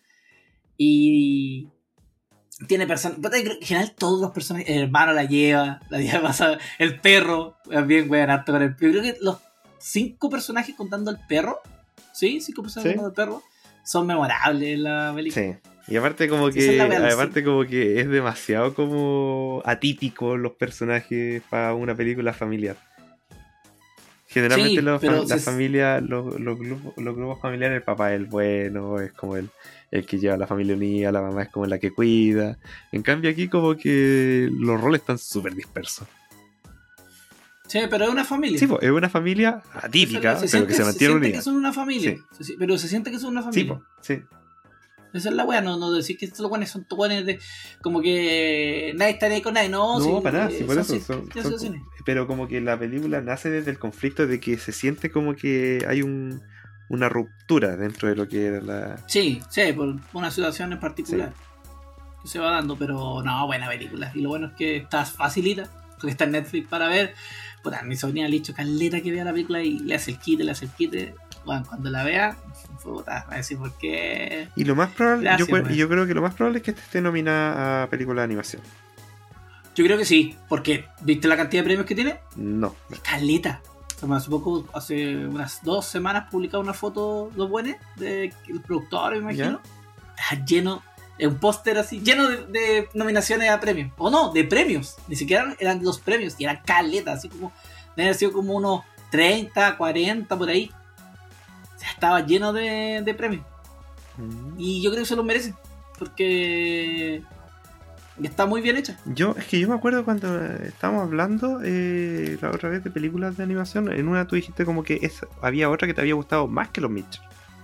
Y tiene personas, en general todos los personajes, el hermano la lleva, la lleva pasada, el perro, también weón, harto con el perro. Yo creo que los cinco personajes contando al perro, sí, cinco personajes ¿Sí? contando al perro, son memorables en la película. Sí. Y aparte como que, sí, aparte sí. como que es demasiado como atípico los personajes para una película familiar. Generalmente sí, los, la se... familia, los, los, grupos, los grupos familiares, el papá es el bueno, es como el, el que lleva a la familia unida, la mamá es como la que cuida. En cambio aquí como que los roles están súper dispersos. Sí, pero es una familia. Sí, es una familia atípica, se, se pero que se mantiene se unida. Que son una familia, sí. Pero se siente que son una familia. Sí, sí. Esa es la wea, no, no decir que estos buenos son buenos de como que nadie está ahí con nadie, no. No, sí, para nada, sí, por eso. Son, son, son, pero como que la película nace desde el conflicto de que se siente como que hay un, una ruptura dentro de lo que era la... Sí, sí, por una situación en particular sí. que se va dando, pero no, buena película. Y lo bueno es que está facilita, porque está en Netflix para ver. Puta, mi sobrina le ha dicho caleta que vea la película y le hace el quite, le hace el quite. Bueno, cuando la vea, puta, va a decir por qué. Y lo más probable, Gracias, yo, yo creo que lo más probable es que esta esté nominada a película de animación. Yo creo que sí, porque ¿viste la cantidad de premios que tiene? No. Caleta. Hace poco, hace unas dos semanas, publicaba una foto, dos buenas, del productor, me imagino. ¿Ya? Está lleno Es un póster así, lleno de, de nominaciones a premios. O no, de premios. Ni siquiera eran los premios, y eran caletas, así como. Debe haber sido como unos treinta, cuarenta por ahí. O sea, estaba lleno de, de premios. Mm. Y yo creo que se lo merece. Porque está muy bien hecha. Yo, es que yo me acuerdo cuando estábamos hablando eh, la otra vez de películas de animación, en una tú dijiste como que esa, había otra que te había gustado más que los Mitchell.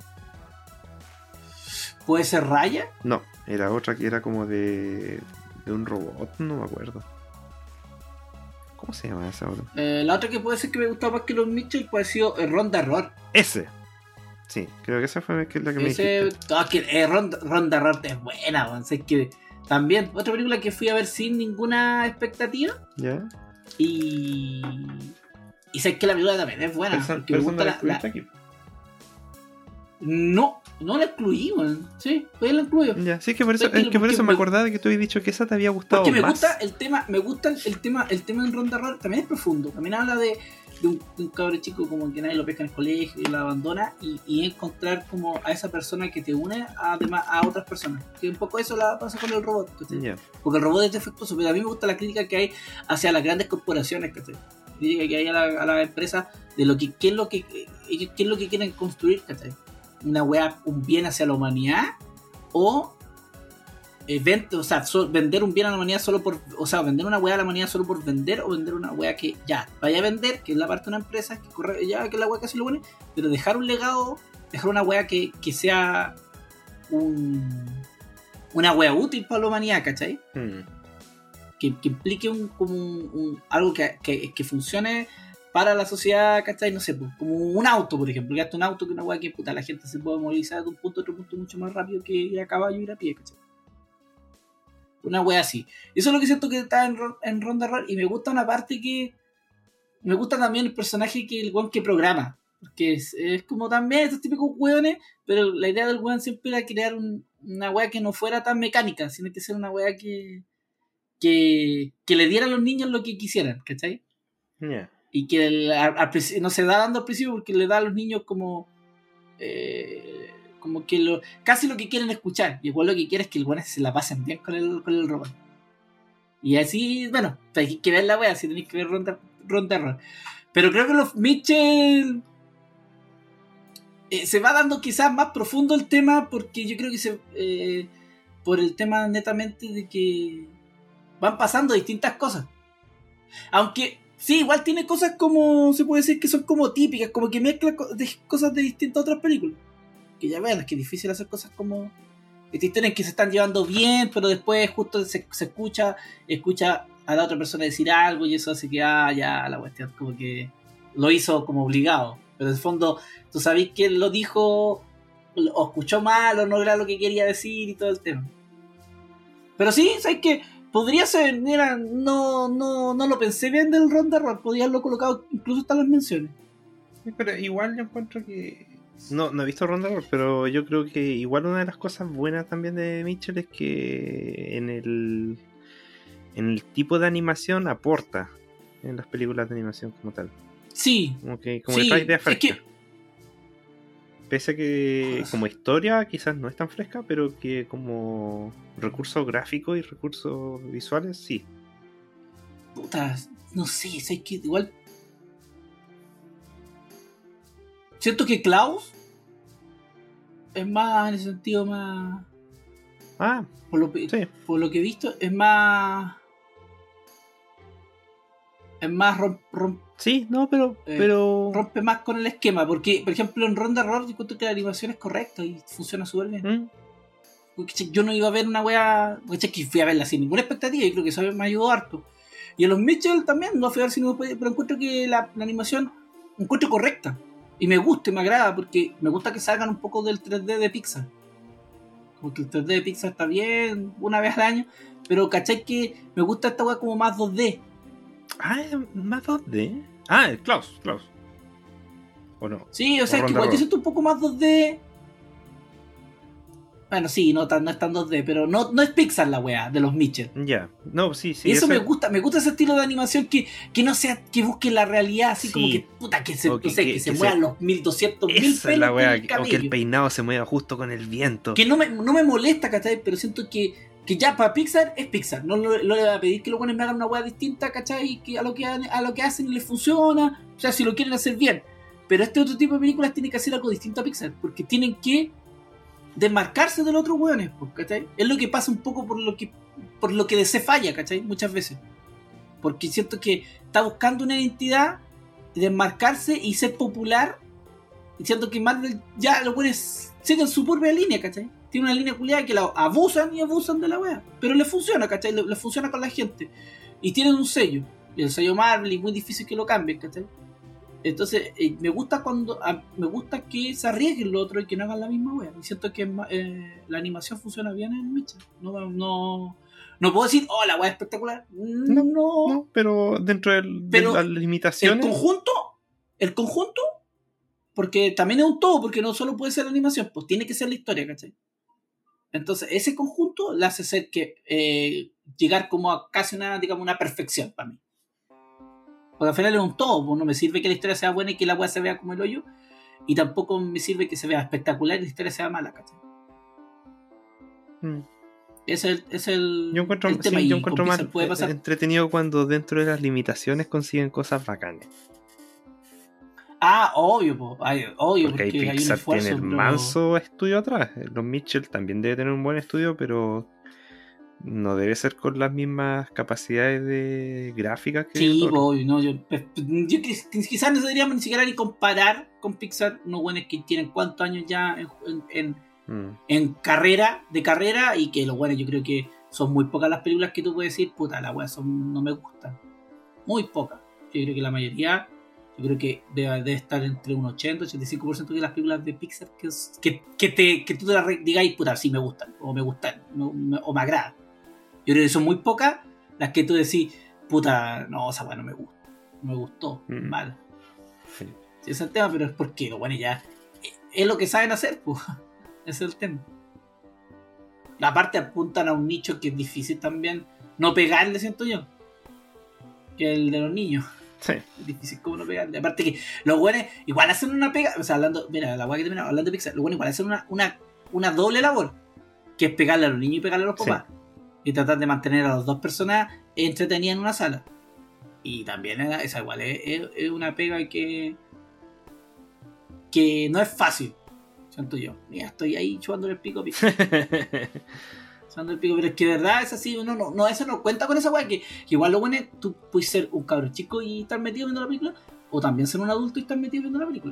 ¿Puede ser Raya? No, era otra que era como de, de un robot, no me acuerdo. ¿Cómo se llama esa otra? Eh, la otra que puede ser que me gustaba más que los Mitchell puede ser eh, Ronda Roar. Ese. Sí, creo que esa fue la que me Ese, dijiste. no, que, eh, Ronda, Ronda Roar es buena, man. O sea, es que también, otra película que fui a ver sin ninguna expectativa. ¿Ya? Y. Y sé que la película también es buena. Esa- Porque me esa no gusta la la, la- incluiste aquí. No, no la excluí, man. Sí, pues la incluyo. Ya, sí, que por eso, Es que- es que por porque eso me me- acordaba de que tú habías dicho que esa te había gustado Porque me más. gusta el tema, me gusta el tema, el tema en Ronda Roar también es profundo. También habla de, de un, de un cabro chico como que nadie lo pesca en el colegio y lo abandona y, y encontrar como a esa persona que te une a, además a otras personas. Que un poco eso la pasa con el robot, ¿cachai? Ya. Porque el robot es defectuoso, pero a mí me gusta la crítica que hay hacia las grandes corporaciones, ¿cachai? La crítica que hay a la, a la empresa de lo que qué es lo que ellos qué es lo que quieren construir, ¿cachai? Una wea, un bien hacia la humanidad o eh, ven- o sea, so- vender un bien a la humanidad solo por, o sea, vender una wea a la humanidad solo por vender o vender una wea que ya vaya a vender, que es la parte de una empresa, que corre, ya que es la wea que hace lo bueno, pero dejar un legado, dejar una wea que, que sea un, una wea útil para la humanidad, ¿cachai? Hmm. Que, que implique un, como un, un- algo que, que, que funcione para la sociedad, ¿cachai? No sé, pues, como un auto, por ejemplo, que hasta un auto que una weá que puta, la gente se puede movilizar de un punto a otro punto mucho más rápido que ir a caballo y ir a pie, ¿cachai? Una weá así. Eso es lo que siento que está en, Ro- en Ronda Roar y me gusta una parte que me gusta también el personaje que el weón que programa. Porque es, es como también estos típicos weones, pero la idea del weón siempre era crear un- una weá que no fuera tan mecánica, sino que sea una weá que, que, que le diera a los niños lo que quisieran, ¿cachai? Ya. Y que el- al- al principio- no se da dando al principio porque le da a los niños como eh, como que lo, casi lo que quieren escuchar, y igual lo que quiere es que el weón se la pasen bien con el, con el robot. Y así, bueno, hay que ver la wea si tenéis que ver Ronda, Ronda Roar. Pero creo que los Mitchell eh, se va dando quizás más profundo el tema, porque yo creo que se eh, por el tema netamente de que van pasando distintas cosas. Aunque sí, igual tiene cosas como, se puede decir que son como típicas, como que mezcla co- de cosas de distintas otras películas. Que ya vean, es que es difícil hacer cosas como esta historia en que se están llevando bien, pero después justo se, se escucha, escucha a la otra persona decir algo y eso hace que, ah, ya, la cuestión, como que lo hizo como obligado. Pero en el fondo, tú sabés que él lo dijo, o escuchó mal, o no era lo que quería decir y todo el tema. Pero sí, sabes que podría ser, mira, no, no, no lo pensé bien del Ronda Roar, podría haberlo colocado incluso hasta las menciones. Sí, pero igual yo encuentro que... No, no he visto Ronda Roar, pero yo creo que igual una de las cosas buenas también de Mitchell es que en el en el tipo de animación aporta en las películas de animación como tal. Sí, Como que como sí, que trae idea es fresca. que Pese a que como historia quizás no es tan fresca, pero que como recursos gráficos y recursos visuales sí. puta, no sé, sabes que igual siento que Klaus es más, en ese sentido, más Ah, por lo, que- sí. por lo que he visto, es más es más romp, romp- Sí, no, pero Eh, pero rompe más con el esquema, porque por ejemplo en Ronda Roar yo encuentro que la animación es correcta y funciona súper bien. ¿Mm? Porque che, yo no iba a ver una wea, porque que fui a verla sin ninguna expectativa y creo que eso me ayudó harto. Y a los Mitchell también no fui a ver sin ninguna expectativa, pero encuentro que la, la animación encuentro correcta. Y me gusta y me agrada porque me gusta que salgan un poco del tres D de Pixar. Porque el tres D de Pixar está bien una vez al año, pero ¿cachai? Que me gusta esta wea como más dos D. Ah, es más dos D. Ah, el Klaus, Klaus. ¿O no? Sí, o sea, O que Ronda igual yo Roar. siento un poco más dos D. Bueno, sí, no, tan- no es tan dos D, pero no, no es Pixar la weá de los Mitchell. Ya, no, sí, sí. y eso ese- me gusta, me gusta ese estilo de animación que, que no sea, que busque la realidad así Sí. como que, puta, que se, O no que- sé, que- que, se que muevan se- los mil doscientos mil Esa es la pelos weá, del que- o que el cabello. peinado se mueva justo con el viento. Que no me, no me molesta, ¿cachai? Pero siento que, que ya para Pixar es Pixar. No, no, no le voy a pedir que los buenos me hagan una weá distinta, ¿cachai? Que a lo que, a lo que hacen les funciona. O sea, si lo quieren hacer bien. Pero este otro tipo de películas tiene que hacer algo distinto a Pixar. Porque tienen que desmarcarse de los otros weones, pues, ¿cachai? Es lo que pasa un poco por lo que por lo que D C falla, ¿cachai? Muchas veces. Porque siento que está buscando una identidad, desmarcarse y ser popular. Y siento que Marvel ya los weones siguen su propia línea, ¿cachai? Tiene una línea culiada que la abusan y abusan de la wea. Pero le funciona, ¿cachai? Le, le funciona con la gente. Y tienen un sello. Y el sello Marvel, y muy difícil que lo cambien, ¿cachai? Entonces, eh, me gusta cuando a- me gusta que se arriesguen lo otro y que no hagan la misma wea. Y siento que eh, la animación funciona bien en Mitchell. No, no, no puedo decir, oh, la wea es espectacular. No, No, pero dentro del- de, Pero las el limitaciones. conjunto, el conjunto, porque también es un todo, porque no solo puede ser la animación, pues tiene que ser la historia, ¿cachai? Entonces, ese conjunto le hace ser que eh, llegar como a casi una, digamos, una perfección para mí. Porque al final es un todo, pues no me sirve que la historia sea buena y que la weá se vea como el hoyo, y tampoco me sirve que se vea espectacular y la historia sea mala, ¿cachai? Mm. Ese es el, es el, Yo encuentro, el sí, tema, yo y encuentro con más Pixar puede pasar. entretenido cuando dentro de las limitaciones consiguen cosas bacanes. Ah, obvio, po, ay, obvio, Porque porque, ahí hay un Pixar esfuerzo. tiene el pero- manso estudio atrás. Los Mitchell también debe tener un buen estudio, pero no debe ser con las mismas capacidades de gráficas que Sí, el otro. obvio, no, yo, yo quiz- quizás no deberíamos ni siquiera ni comparar con Pixar, unos buenos que tienen cuántos años ya en, en, Mm. en carrera, de carrera, y que los buenos yo creo que son muy pocas las películas que tú puedes decir, puta, las weas son, no me gustan. Muy pocas. Yo creo que la mayoría, yo creo que debe, debe estar entre un ochenta y ochenta y cinco por ciento de las películas de Pixar que, es- que, que, te, que tú te las re- digáis, puta, sí me gustan, o me gustan, me- me- o me agradan. Yo creo que son muy pocas las que tú decís, puta, no, esa weá no me gusta, no me gustó, Mm. mal. Sí. Sí, ese es el tema, pero es porque, bueno, ya es lo que saben hacer, pues. Ese es el tema. Aparte apuntan a un nicho que es difícil también no pegarle, siento yo. Que el de los niños. Sí. Es difícil como no pegarle. Aparte que los buenos igual hacen una pega. O sea, hablando, mira, la weá que termina hablando de Pixar, los buenos igual hacen una, una, una doble labor. Que es pegarle a los niños y pegarle a los papás. Y tratar de mantener a las dos personas entretenidas en una sala. Y también era- esa igual es, es- es una pega que. que no es fácil. Siento yo. Mira, estoy ahí chupándole el pico a Pixar. Chupando el pico, pero es que de verdad es así, uno no, no, eso no cuenta con esa weá, que, que igual lo bueno es tú puedes ser un cabrón chico y estar metido viendo la película, o también ser un adulto y estar metido viendo la película.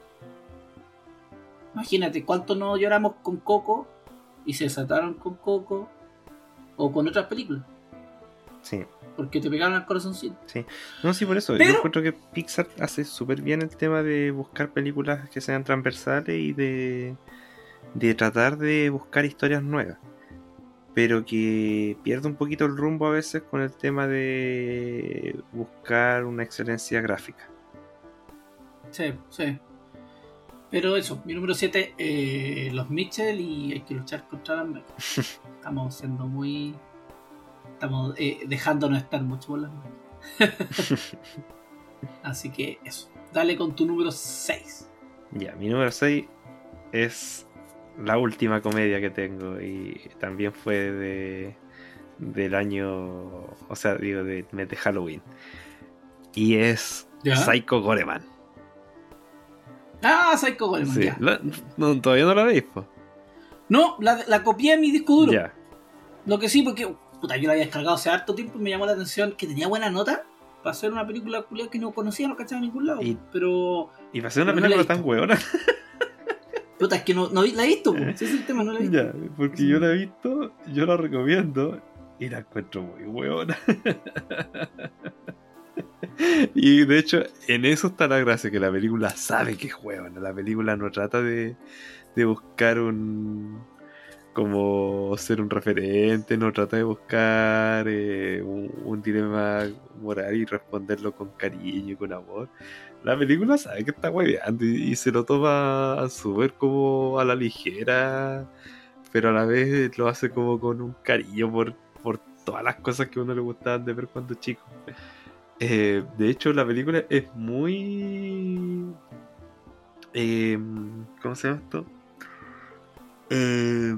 Imagínate cuánto no lloramos con Coco y se desataron con Coco o con otras películas, Sí. porque te pegaron al corazoncito. No, sí, por eso. Pero- Yo encuentro que Pixar hace súper bien el tema de buscar películas que sean transversales y de, de tratar de buscar historias nuevas. Pero que pierde un poquito el rumbo a veces con el tema de buscar una excelencia gráfica. Sí, sí. Pero eso, mi número siete, eh, los Mitchell, y hay que luchar contra las mecas. Estamos siendo muy... Estamos eh, dejándonos estar mucho por las mecas. Así que eso. Dale con tu número seis. Ya, mi número seis es la última comedia que tengo y también fue de del año, o sea, digo, del mes de Halloween. Y es ¿Ya? Psycho Goreman. Ah, Psycho Goreman, Sí, ya. la- no, todavía no la veis, po. No, la, la copié en mi disco duro. Ya. Lo que sí, porque puta, yo la había descargado hace harto tiempo y me llamó la atención que tenía buena nota para hacer una película culiada que no conocía, no cachaba en ningún lado. Y- Pero, Y va a ser una Pero no la he película tan visto. hueona. puta, es que no, no vi- la he visto, po. Ese es el tema, no la he visto. Ya, porque yo la he visto, yo la recomiendo y la encuentro muy hueona. Y de hecho, en eso está la gracia, que la película sabe que es hueona. La película no trata de, de buscar un... como ser un referente, no trata de buscar eh, un, un dilema moral y responderlo con cariño y con amor. La película sabe que está hueveando y, y se lo toma súper como a la ligera, pero a la vez lo hace como con un cariño por, por todas las cosas que a uno le gustaban de ver cuando chico. Eh, de hecho, la película es muy... Eh, ¿Cómo se llama esto? Eh,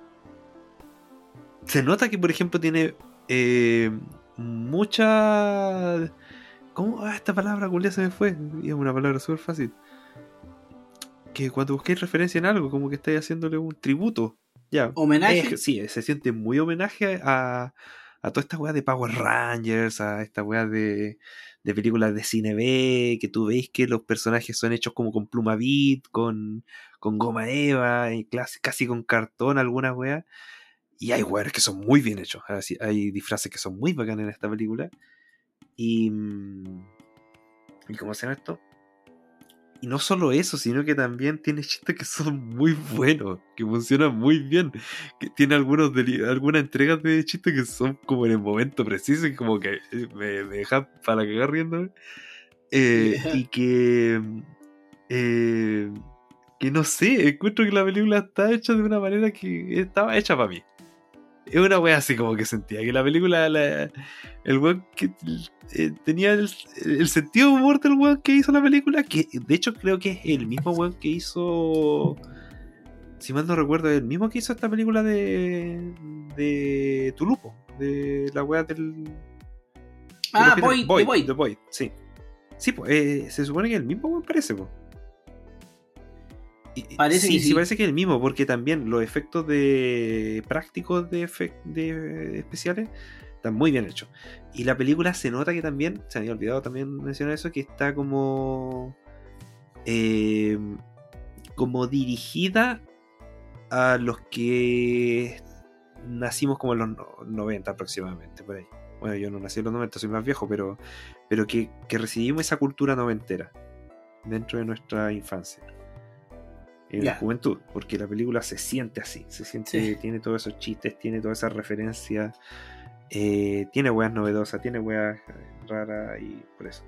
se nota que, por ejemplo, tiene eh, mucha... ¿Cómo? Ah, esta palabra culia se me fue. Y es una palabra súper fácil. Que cuando busquéis referencia en algo, como que estáis haciéndole un tributo. Ya. ¿Homenaje? Eh, sí, se siente muy homenaje a, a toda esta weá de Power Rangers, a esta weá de, de películas de cine B, que tú veis que los personajes son hechos como con pluma bit, con, con goma eva, y casi, casi con cartón, algunas weas. Y hay weas que son muy bien hechos. Así, hay disfraces que son muy bacanas en esta película. Y... ¿Y cómo se llama esto? Y no solo eso, sino que también tiene chistes que son muy buenos, que funcionan muy bien. Que tiene algunos deli- algunas entregas de chistes que son como en el momento preciso y como que me, me dejan para cagar riéndome. Eh, Yeah. Y que... Eh, que no sé, encuentro que la película está hecha de una manera que estaba hecha para mí. Es una wea así como que sentía que la película, la, el weón que eh, tenía el, el sentido de humor del weón que hizo la película, que de hecho creo que es el mismo weón que hizo, si mal no recuerdo, el mismo que hizo esta película de de Tulupo, de la wea del... de Ah, los que- Boy, Boy, The Boy. The Boy, sí. Sí, pues eh, se supone que el mismo weón parece, pues. Y- Parece sí, que sí, sí. parece que es el mismo, porque también los efectos de prácticos de, efec- de especiales están muy bien hechos. Y la película se nota que también, se me había olvidado también mencionar eso, que está como eh, como dirigida a los que nacimos como en los no- noventa aproximadamente, por ahí. Bueno, yo no nací en los noventa, soy más viejo, pero, pero que, que recibimos esa cultura noventera dentro de nuestra infancia. En la Ya. juventud, porque la película se siente así, se siente, Sí. tiene todos esos chistes, tiene todas esas referencias, eh, tiene weas novedosas, tiene weas raras y por eso.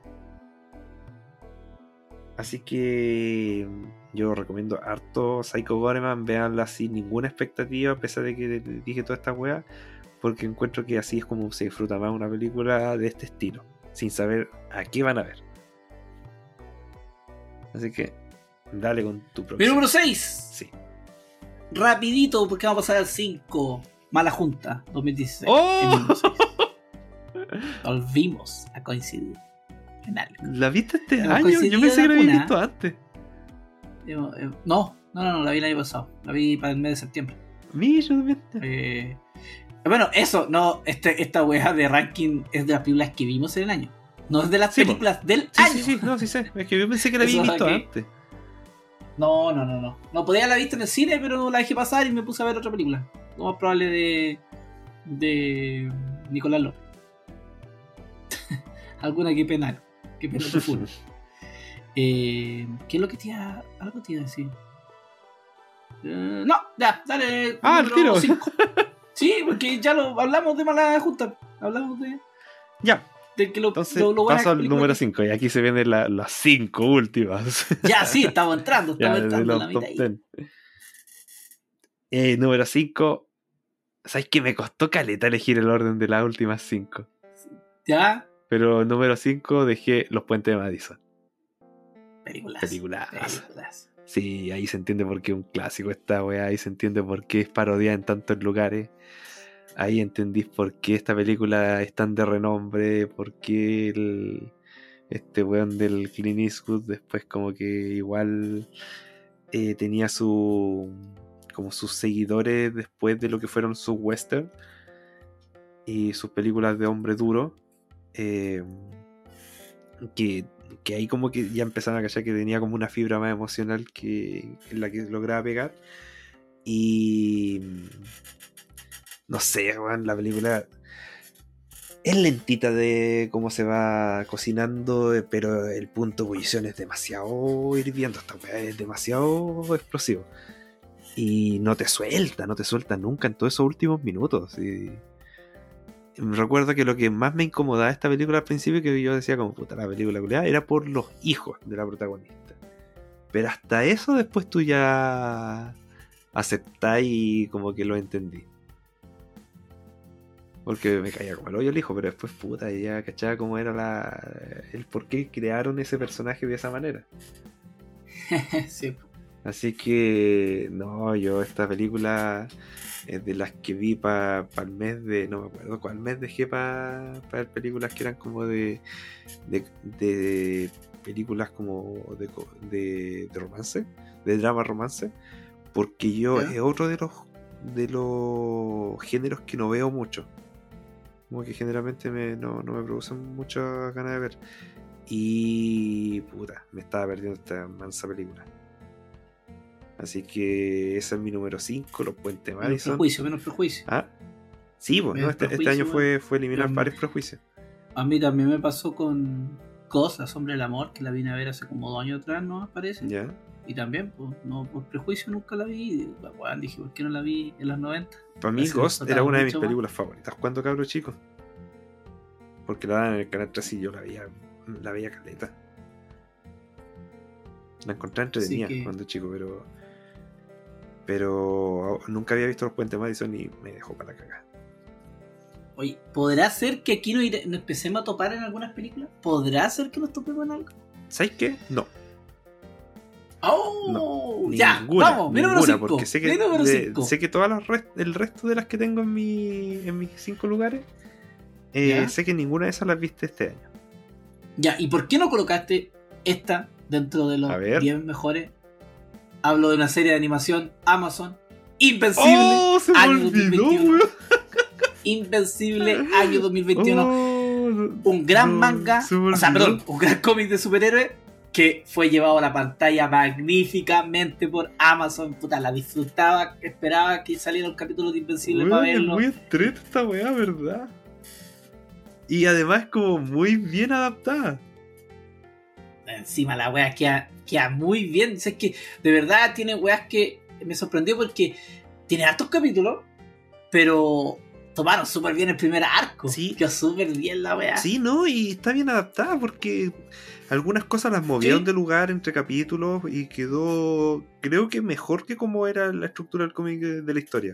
Así que yo recomiendo harto Psycho Goreman, veanla sin ninguna expectativa, a pesar de que dije toda esta wea, porque encuentro que así es como se disfruta más una película de este estilo, sin saber a qué van a ver. Así que dale con tu Mi próximo. número seis. Sí. Rapidito, porque vamos a pasar al cinco. Mala Junta, dos mil dieciséis. ¡Oh! El número seis. Volvimos a coincidir en algo. ¿La viste este Hemos año? coincidido Yo pensé que en la había alguna. visto antes. Eh, eh, No, no, no, no, la vi el año pasado. La vi para el mes de septiembre. Mira, yo también. Eh, bueno, eso, no, este, esta wea de ranking es de las películas que vimos en el año. No es de las Sí, po. películas del Sí, año. sí, sí, no, sí sé. Es que yo pensé que la había Eso, visto ok. antes. No, no, no, no. No podía haberla visto en el cine, pero la dejé pasar y me puse a ver otra película. Lo más probable de. de. Nicolás López. Alguna que penal. Que penal de fútbol. eh, ¿Qué es lo que te iba. Algo te iba a decir? Eh, no, ya, dale. Ah, el tiro. cinco. Sí, porque ya lo hablamos de Mala Junta. Hablamos de. Ya, de que lo, entonces lo, lo buena paso al película número que- cinco. Y aquí se vienen la- las cinco últimas. Ya, sí, estamos entrando. Ya, Estamos desde entrando en los la top mitad. ahí. diez. Eh, número cinco. ¿Sabes que me costó caleta elegir el orden de las últimas cinco? Ya, Pero número cinco dejé Los Puentes de Madison. películas. Películas. Películas. Sí, ahí se entiende por qué es un clásico esta weá, ahí se entiende por qué es parodia en tantos lugares. Ahí entendís por qué esta película es tan de renombre, por qué el, este weón del Clint Eastwood después como que igual eh, tenía su como sus seguidores después de lo que fueron sus western y sus películas de hombre duro. Eh, que, que ahí como que ya empezaron a cachar que tenía como una fibra más emocional que en la que lograba pegar. Y no sé, weón, la película es lentita de cómo se va cocinando, eh, pero el punto de ebullición es demasiado hirviendo, esta weá es demasiado explosivo. Y no te suelta, no te suelta nunca en todos esos últimos minutos. Y recuerdo que lo que más me incomodaba de esta película al principio, que yo decía como puta la película culiada, era por los hijos de la protagonista. Pero hasta eso después tú ya aceptáis y como que lo entendí. Porque me caía como el hoyo el hijo, pero después puta, y ya cachaba cómo era la el por qué crearon ese personaje de esa manera. Sí. Así que no, yo esta película es de las que vi para pa el mes de, no me acuerdo cuál mes dejé para pa ver películas que eran como de de, de películas como de, de, de romance, de drama romance, porque yo ¿Ya? es otro de los de los géneros que no veo mucho, como que generalmente me, no, no me producen muchas ganas de ver, y puta, me estaba perdiendo esta mansa película. Así que ese es mi número cinco, Los Puentes Menos Madison. prejuicio, menos prejuicio. Ah, sí, pues, ¿no? Menos este, este prejuicio, año fue, fue eliminar Pero- varios prejuicios. A mí también me pasó con Ghost, La Sombra del Amor, que la vine a ver hace como dos años atrás, ¿no? Me parece. Ya. Y también, pues, no, por prejuicio nunca la vi. Y, bueno, dije, ¿por qué no la vi en los noventa? Para mí Así Ghost me era una de mis mucho más. películas favoritas cuando cabro chico. Porque la daban en el canal tres y yo la veía, la veía caleta. La encontré entretenida Así que- cuando chico, pero. Pero nunca había visto Los Puentes Madison y me dejó para la cagada. Oye, ¿podrá ser que aquí nos, ire- nos empecemos a topar en algunas películas? ¿Podrá ser que nos topemos en algo? ¿Sabes qué? No. ¡Oh! No, ya, ninguna, vamos, mi número ninguna, cinco. porque sé que, Mi número de- cinco. sé que todas las rest- el resto de las que tengo en mi en mis cinco lugares, eh, ¿Ya? sé que ninguna de esas las viste este año. Ya, ¿y por qué no colocaste esta dentro de los A ver. diez mejores? Hablo de una serie de animación Amazon, Invencible, ¡Oh! Se me año olvidó, dos mil veintiuno. weón. Invencible, año dos mil veintiuno. Oh, no- Un gran no, manga, se me o sea, olvidó. perdón, un gran cómic de superhéroes que fue llevado a la pantalla magníficamente por Amazon. Puta, la disfrutaba, esperaba que saliera un capítulo de Invencible Weón, para es verlo. muy estreta esta weá, ¿verdad? Y además como muy bien adaptada. Encima la wea queda, queda muy bien. O sea, es que de verdad tiene weas que me sorprendió porque tiene hartos capítulos, pero tomaron súper bien el primer arco. Sí. Quedó súper bien la wea. Sí, ¿no? Y está bien adaptada porque algunas cosas las movieron Sí. de lugar entre capítulos y quedó, creo que mejor que como era la estructura del cómic de de la historia.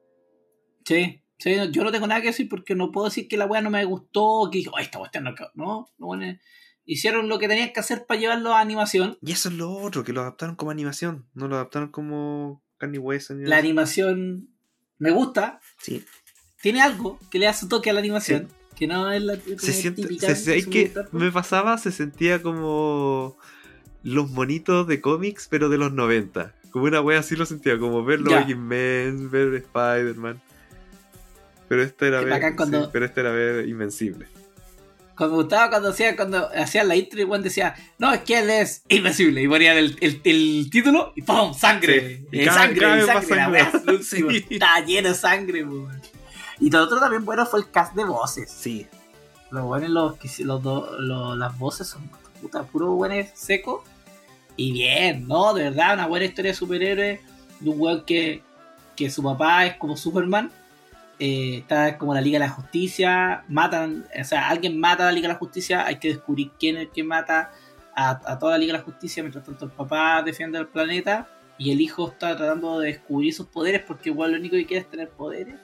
Sí, sí, no, yo no tengo nada que decir porque no puedo decir que la wea no me gustó, que dije, oh, esta cuestión no quedó. No, no, bueno, hicieron lo que tenían que hacer para llevarlo a animación. Y eso es lo otro, que lo adaptaron como animación, no lo adaptaron como carne y hueso. ni La nada. animación me gusta, Sí. tiene algo que le hace toque a la animación, que no es la como Se siente, típica. se- es que me pasaba, se sentía como los monitos de cómics, pero de los noventa. Como una wea así lo sentía, como ver los Ya. X-Men, ver Spider-Man. Pero este era Qué ver, bacán cuando- sí, pero este era ver Invencible. Cuando me gustaba cuando hacían cuando hacían la intro y Juan decía, no, es que él es invencible. Y ponían el, el, el título y ¡pum! ¡Sangre! Sí. Y Eh, cada- sangre, cada y vez sangre, más la wea sangre. es último. Sí. Estaba lleno de sangre, weón. Y lo otro también bueno fue el cast de voces. Sí. Los buenos, los, que- los, do- los- las voces son puta, puro buenos secos. Y bien, ¿no? De verdad, una buena historia de superhéroes. De un weón que, que su papá es como Superman. Eh, está como la Liga de la Justicia. Matan, o sea, alguien mata a la Liga de la Justicia. Hay que descubrir quién es el que mata a, a toda la Liga de la Justicia. Mientras tanto, el papá defiende el planeta. Y el hijo está tratando de descubrir sus poderes. Porque igual lo único que quiere es tener poderes.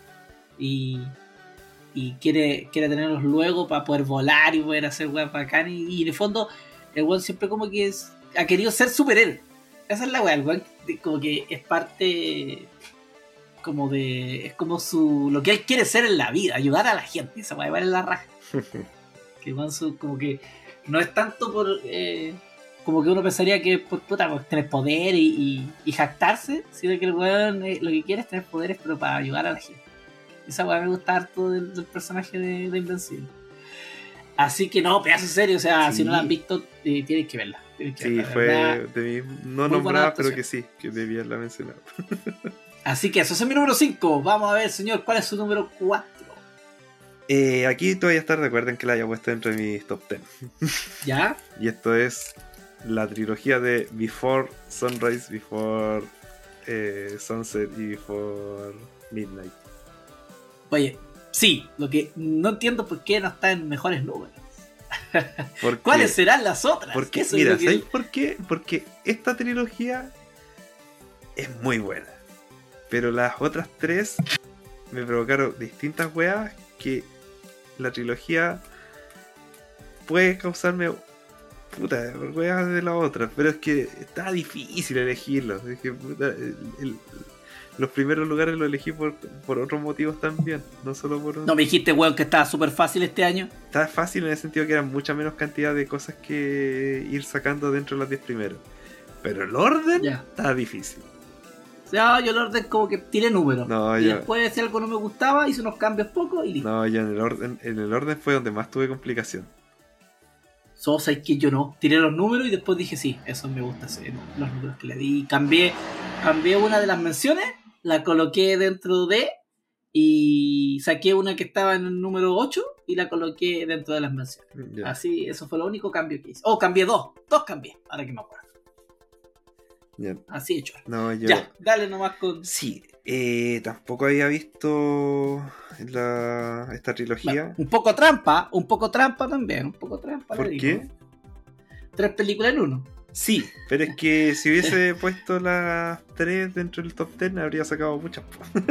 Y. Y quiere, quiere tenerlos luego para poder volar y poder hacer weas bacanas. Y, y en el fondo, el weón siempre como que es, ha querido ser superhéroe. Esa es la wea, el weón de- como que es parte como de. Es como su. Lo que él quiere ser en la vida, ayudar a la gente. Esa wea vale la raja. Que el weón su- como que no es tanto por. Eh, como que uno pensaría que por puta, por tener poder y, y, y jactarse, sino que el weón eh, lo que quiere es tener poderes, pero para ayudar a la gente. Esa weá me gusta harto del, del personaje de, de Invencible. Así que no, pedazo serio, o sea, Sí. si no la han visto, eh, tienen que verla. Tienen que Sí, verla, de fue verdad. de mí, no Muy buena nombrada, pero adaptación. que sí, que debía haberla mencionado. Así que eso es mi número cinco. Vamos a ver, señor, ¿cuál es su número cuatro? Eh, aquí todavía está, recuerden que la haya puesto dentro de mis top diez. ¿Ya? Y esto es la trilogía de Before Sunrise, Before eh, Sunset y Before Midnight. Oye, sí, lo que no entiendo por qué no está en mejores números. Porque, ¿Cuáles serán las otras? Porque, Eso es mira, lo que- ¿sabes por qué? Porque esta trilogía es muy buena. Pero las otras tres me provocaron distintas weas que la trilogía puede causarme puta weas de la otra, pero es que está difícil elegirlos. Es que, puta, el, el, los primeros lugares los elegí por, por otros motivos también, no solo por un... No me dijiste, weón, que estaba súper fácil este año. Estaba fácil en el sentido que eran mucha menos cantidad de cosas que ir sacando dentro de los diez primeros. Pero el orden Ya. está difícil. O sea, yo el orden como que tiré números. No, y yo- después, si algo no me gustaba, hice unos cambios pocos y listo. No, yo en el orden, en el orden fue donde más tuve complicación. Solo sabes que yo no. Tiré los números y después dije, sí, eso me gusta hacer. Los números que le di. Cambié, cambié una de las menciones, la coloqué dentro de. Y saqué una que estaba en el número ocho y la coloqué dentro de las menciones. Ya. Así, eso fue lo único cambio que hice. Oh, cambié dos. Dos cambié, ahora que me acuerdo. Ya. Así he hecho. No, yo... Ya, dale nomás con. Sí, eh, tampoco había visto la, esta trilogía. Bueno, un poco trampa, un poco trampa también, un poco trampa. ¿Por le digo. qué? Tres películas en uno. Sí, pero es que si hubiese puesto las tres dentro del top ten habría sacado muchas.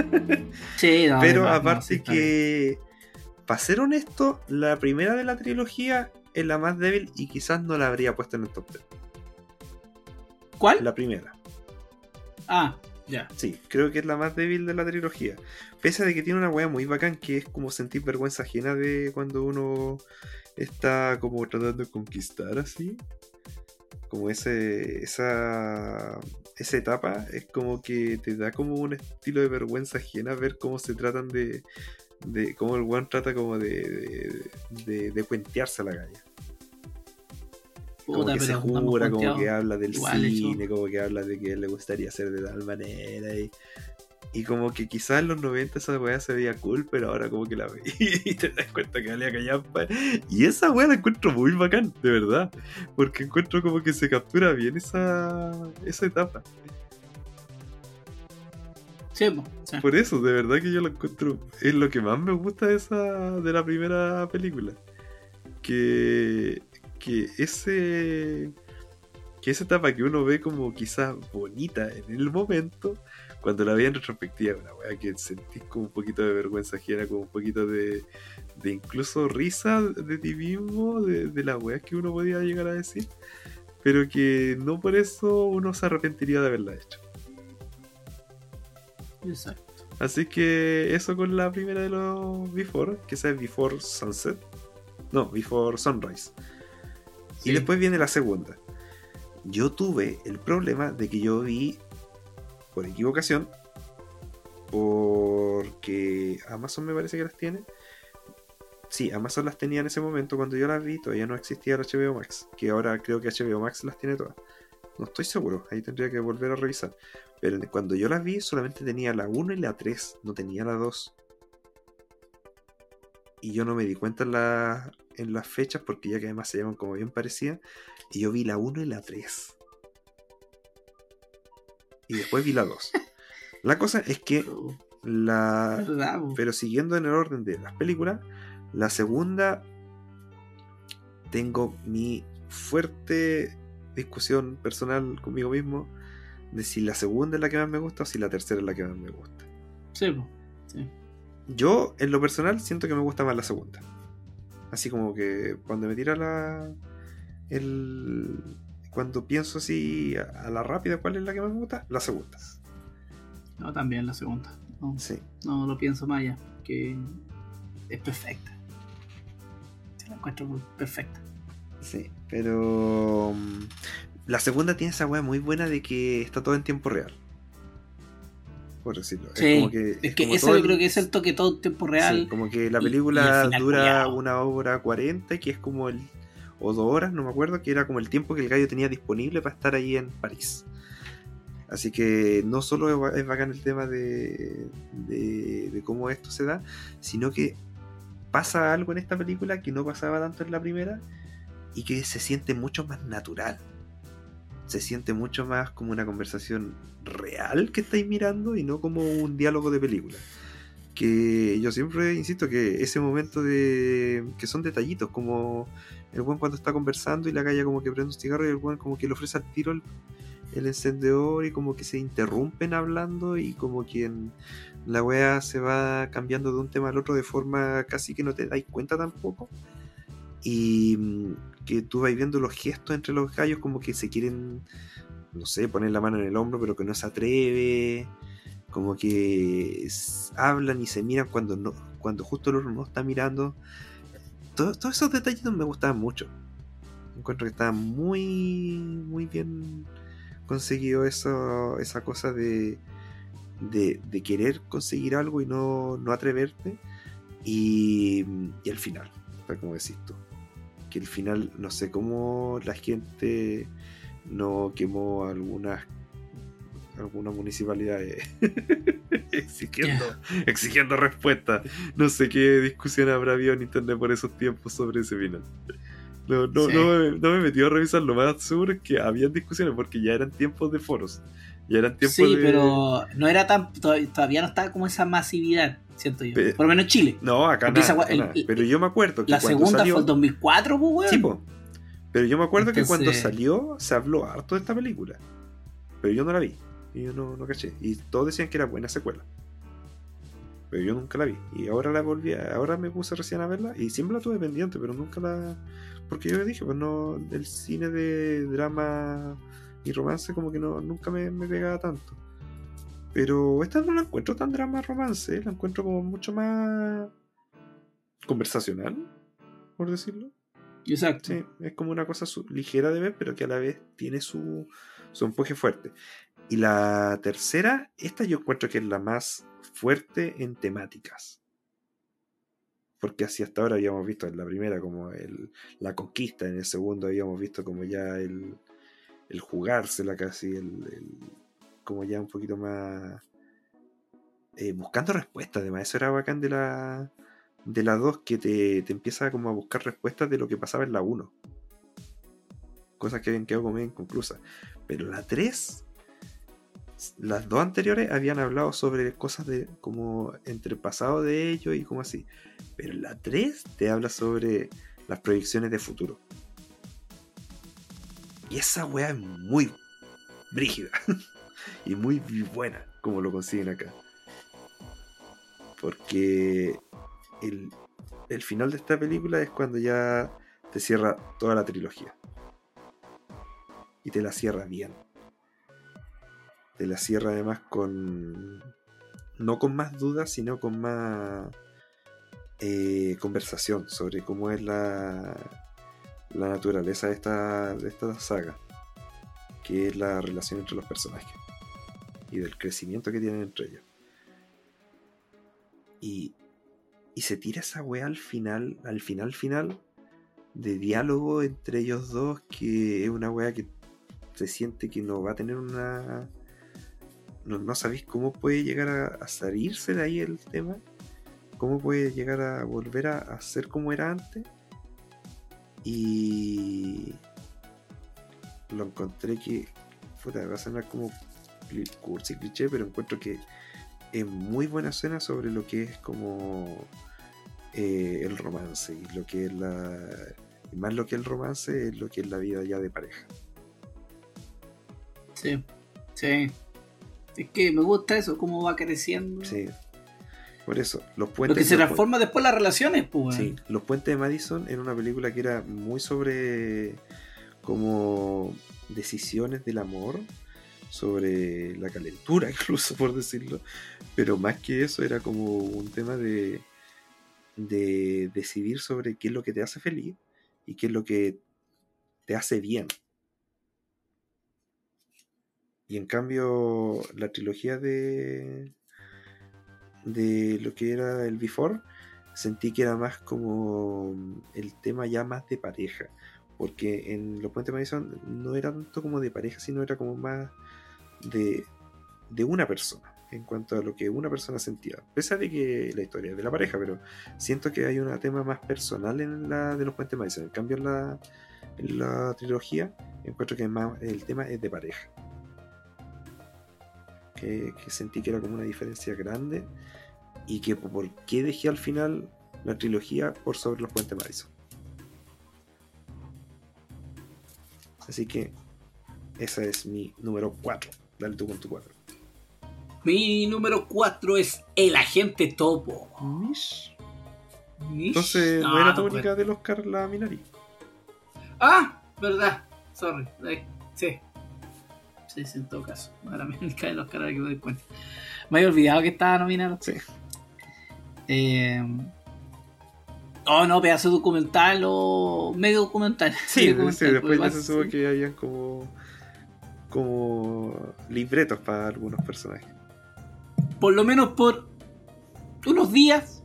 Sí, no, Pero además, no, aparte sí, está bien. que, para ser honesto, la primera de la trilogía es la más débil y quizás no la habría puesto en el top ten. ¿Cuál? La primera. Ah, ya. Sí, creo que es la más débil de la trilogía. Pese a de que tiene una wea muy bacán que es como sentir vergüenza ajena de cuando uno está como tratando de conquistar así. Como ese, esa, esa etapa es como que te da como un estilo de vergüenza ajena ver cómo se tratan de, de cómo el weón trata como de, de, de, de cuentearse a la galla. Como Puta, que se pero no hemos jura, como cuenteado. que habla del Igual cine, eso. como que habla de que le gustaría ser de tal manera y, y como que quizás en los noventa esa weá se veía cool, pero ahora como que la ve y te das cuenta que valía callampa. Y esa weá la encuentro muy bacán, de verdad, porque encuentro como que se captura bien esa, esa etapa. Sí, po, sí. Por eso, de verdad que yo la encuentro, es lo que más me gusta de esa de la primera película. Que, que ese que esa etapa que uno ve como quizás bonita en el momento, cuando la ve en retrospectiva, una weá que sentís como un poquito de vergüenza ajena, como un poquito de, de incluso risa de ti mismo, de, de la weá que uno podía llegar a decir, pero que no por eso uno se arrepentiría de haberla hecho. Exacto. Así que eso con la primera de los Before, que esa es Before Sunset. No, Before Sunrise. Sí. Y después viene la segunda. Yo tuve el problema de que yo vi, por equivocación, porque Amazon me parece que las tiene. Sí, Amazon las tenía en ese momento cuando yo las vi, todavía no existía el H B O Max, que ahora creo que H B O Max las tiene todas. No estoy seguro, ahí tendría que volver a revisar. Pero cuando yo las vi solamente tenía la uno y la tres, no tenía la dos. Y yo no me di cuenta en, la, en las fechas porque ya que además se llaman como bien parecidas. Y yo vi la uno y la tres. Y después vi la dos. La cosa es que la... ¿Verdad, po? Pero siguiendo en el orden de las películas, la segunda tengo mi fuerte discusión personal conmigo mismo de si la segunda es la que más me gusta o si la tercera es la que más me gusta. Sí, po, sí. Yo, en lo personal, siento que me gusta más la segunda. Así como que cuando me tira la... El... Cuando pienso así a, a la rápida cuál es la que más me gusta, la segunda. No, también la segunda. No, Sí. no lo pienso más allá. Que es perfecta. Se la encuentro perfecta. Sí, pero... um, la segunda tiene esa weá muy buena de que está todo en tiempo real. Por decirlo. Sí, es como que, es es que como eso todo yo el- creo que es el toque todo en tiempo real. Sí, como que la y- y película el final dura culiao. una hora cuarenta, que es como el... o dos horas, no me acuerdo, que era como el tiempo que el gallo tenía disponible para estar ahí en París. Así que no solo es ba- es bacán el tema de, de, de cómo esto se da, sino que pasa algo en esta película que no pasaba tanto en la primera y que se siente mucho más natural. Se siente mucho más como una conversación real que estáis mirando y no como un diálogo de película. Que yo siempre insisto que ese momento de... que son detallitos, como el buen cuando está conversando y la galla como que prende un cigarro y el buen como que le ofrece al tiro el, el encendedor y como que se interrumpen hablando y como que en la wea se va cambiando de un tema al otro de forma casi que no te dais cuenta tampoco. Y que tú vas viendo los gestos entre los gallos como que se quieren, no sé, poner la mano en el hombro pero que no se atreve, como que es, hablan y se miran cuando no, cuando justo el otro no está mirando. Todo, todos esos detalles me gustaban mucho. Encuentro que está muy muy bien conseguido eso, esa cosa de, de, de querer conseguir algo y no, no atreverte. Y, y el final, tal como decís tú, que el final, no sé cómo la gente no quemó algunas algunas municipalidades exigiendo yeah. exigiendo respuestas. No sé qué discusión habrá habido en internet por esos tiempos sobre ese final. No, no, sí. no, me, no me he metido a revisar. Lo más seguro es que había discusiones porque ya eran tiempos de foros. Ya eran tiempos sí, de... pero no era tan... Todavía no estaba como esa masividad, siento yo. Pe- Por lo menos en Chile. No, acá nada, esa, el, nada. Pero yo me acuerdo que la cuando segunda salió... fue el dos mil cuatro, pues, weón. Sí, po. Pero yo me acuerdo Entonces... que cuando salió se habló harto de esta película. Pero yo no la vi. Y yo no, no caché. Y todos decían que era buena secuela. Pero yo nunca la vi. Y ahora la volví a... Ahora me puse recién a verla. Y siempre la tuve pendiente, pero nunca la... Porque yo dije, pues no... El cine de drama y romance como que no nunca me, me pegaba tanto. Pero esta no la encuentro tan drama romance. La encuentro como mucho más... conversacional, por decirlo. Exacto. Sí, es como una cosa su- ligera de ver, pero que a la vez tiene su, su empuje fuerte. Y la tercera, esta yo encuentro que es la más fuerte en temáticas. Porque así hasta ahora habíamos visto en la primera como el, la conquista, en el segundo habíamos visto como ya el, el jugársela casi, el, el, como ya un poquito más eh, buscando respuestas. Además, eso era bacán de la de la dos, que te, te empieza como a buscar respuestas de lo que pasaba en la uno. Cosas que habían quedado como inconclusas. Pero la tres, las dos anteriores habían hablado sobre cosas de como entre el pasado de ellos y como así. Pero la tres te habla sobre las proyecciones de futuro. Y esa weá es muy brígida y muy buena como lo consiguen acá. Porque el, el final de esta película es cuando ya te cierra toda la trilogía. Y te la cierra bien. Te la cierra además con... no con más dudas, sino con más eh, conversación sobre cómo es la, la naturaleza de esta, de esta saga. Que es la relación entre los personajes. Y del crecimiento que tienen entre ellos. Y, y se tira esa weá al final, al final final, de diálogo entre ellos dos, que es una weá que se siente que no va a tener una... No, no sabéis cómo puede llegar a, a salirse de ahí el tema, cómo puede llegar a volver a, a ser como era antes. Y lo encontré que, puta, va a sonar como cursi, cliché, pero encuentro que es muy buena escena sobre lo que es como eh, el romance y lo que es la... y más lo que es el romance es lo que es la vida ya de pareja. Sí, sí. Es que me gusta eso, cómo va creciendo. Sí. Por eso, los puentes... Lo que se transforma pu- después las relaciones, pues. Sí, Los Puentes de Madison era una película que era muy sobre como decisiones del amor, sobre la calentura incluso, por decirlo. Pero más que eso era como un tema de, de decidir sobre qué es lo que te hace feliz y qué es lo que te hace bien. Y en cambio, la trilogía de de lo que era el Before, sentí que era más como el tema ya más de pareja, porque en Los Puentes de Madison no era tanto como de pareja, sino era como más de, de una persona, en cuanto a lo que una persona sentía, pese a de que la historia es de la pareja, pero siento que hay un tema más personal en la de Los Puentes de Madison. En cambio en la, en la trilogía encuentro que más el tema es de pareja. Que, que sentí que era como una diferencia grande y que por qué dejé al final la trilogía por sobre Los Puentes de Madison. Así que esa es mi número cuatro. Dale tú con tu cuatro. Mi número cuatro es El Agente Topo. Mish. Mish. Entonces, ¿no, No, era no tónica fue. del Oscar la Minari? Ah, verdad. Sorry. Eh, sí. Sí, sí, en todo caso. Ahora me cae el Oscar, ahora que me doy cuenta. Me había olvidado que estaba nominado. Sí. Eh... Oh, no, pedazo documental o medio documental. Sí, Medio sí, documental, después porque ya se igual supo sí. que habían como como libretos para algunos personajes. Por lo menos por unos días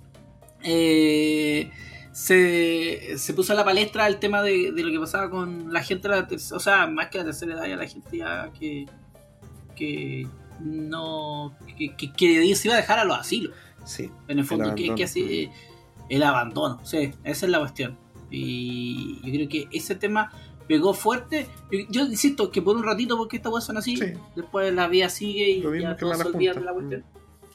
eh, se, se puso a la palestra el tema de, de lo que pasaba con la gente de la tercera, o sea, más que la tercera edad, ya la gente ya que que no que, que, que se iba a dejar a los asilos. Sí. En el fondo, el que, que así, el abandono, sí, esa es la cuestión. Y yo creo que ese tema pegó fuerte. Yo, yo insisto que por un ratito, porque estas weas son así, Sí. después la vida sigue y Lo mismo ya que todos se Mala olvidan Junta. de la cuestión.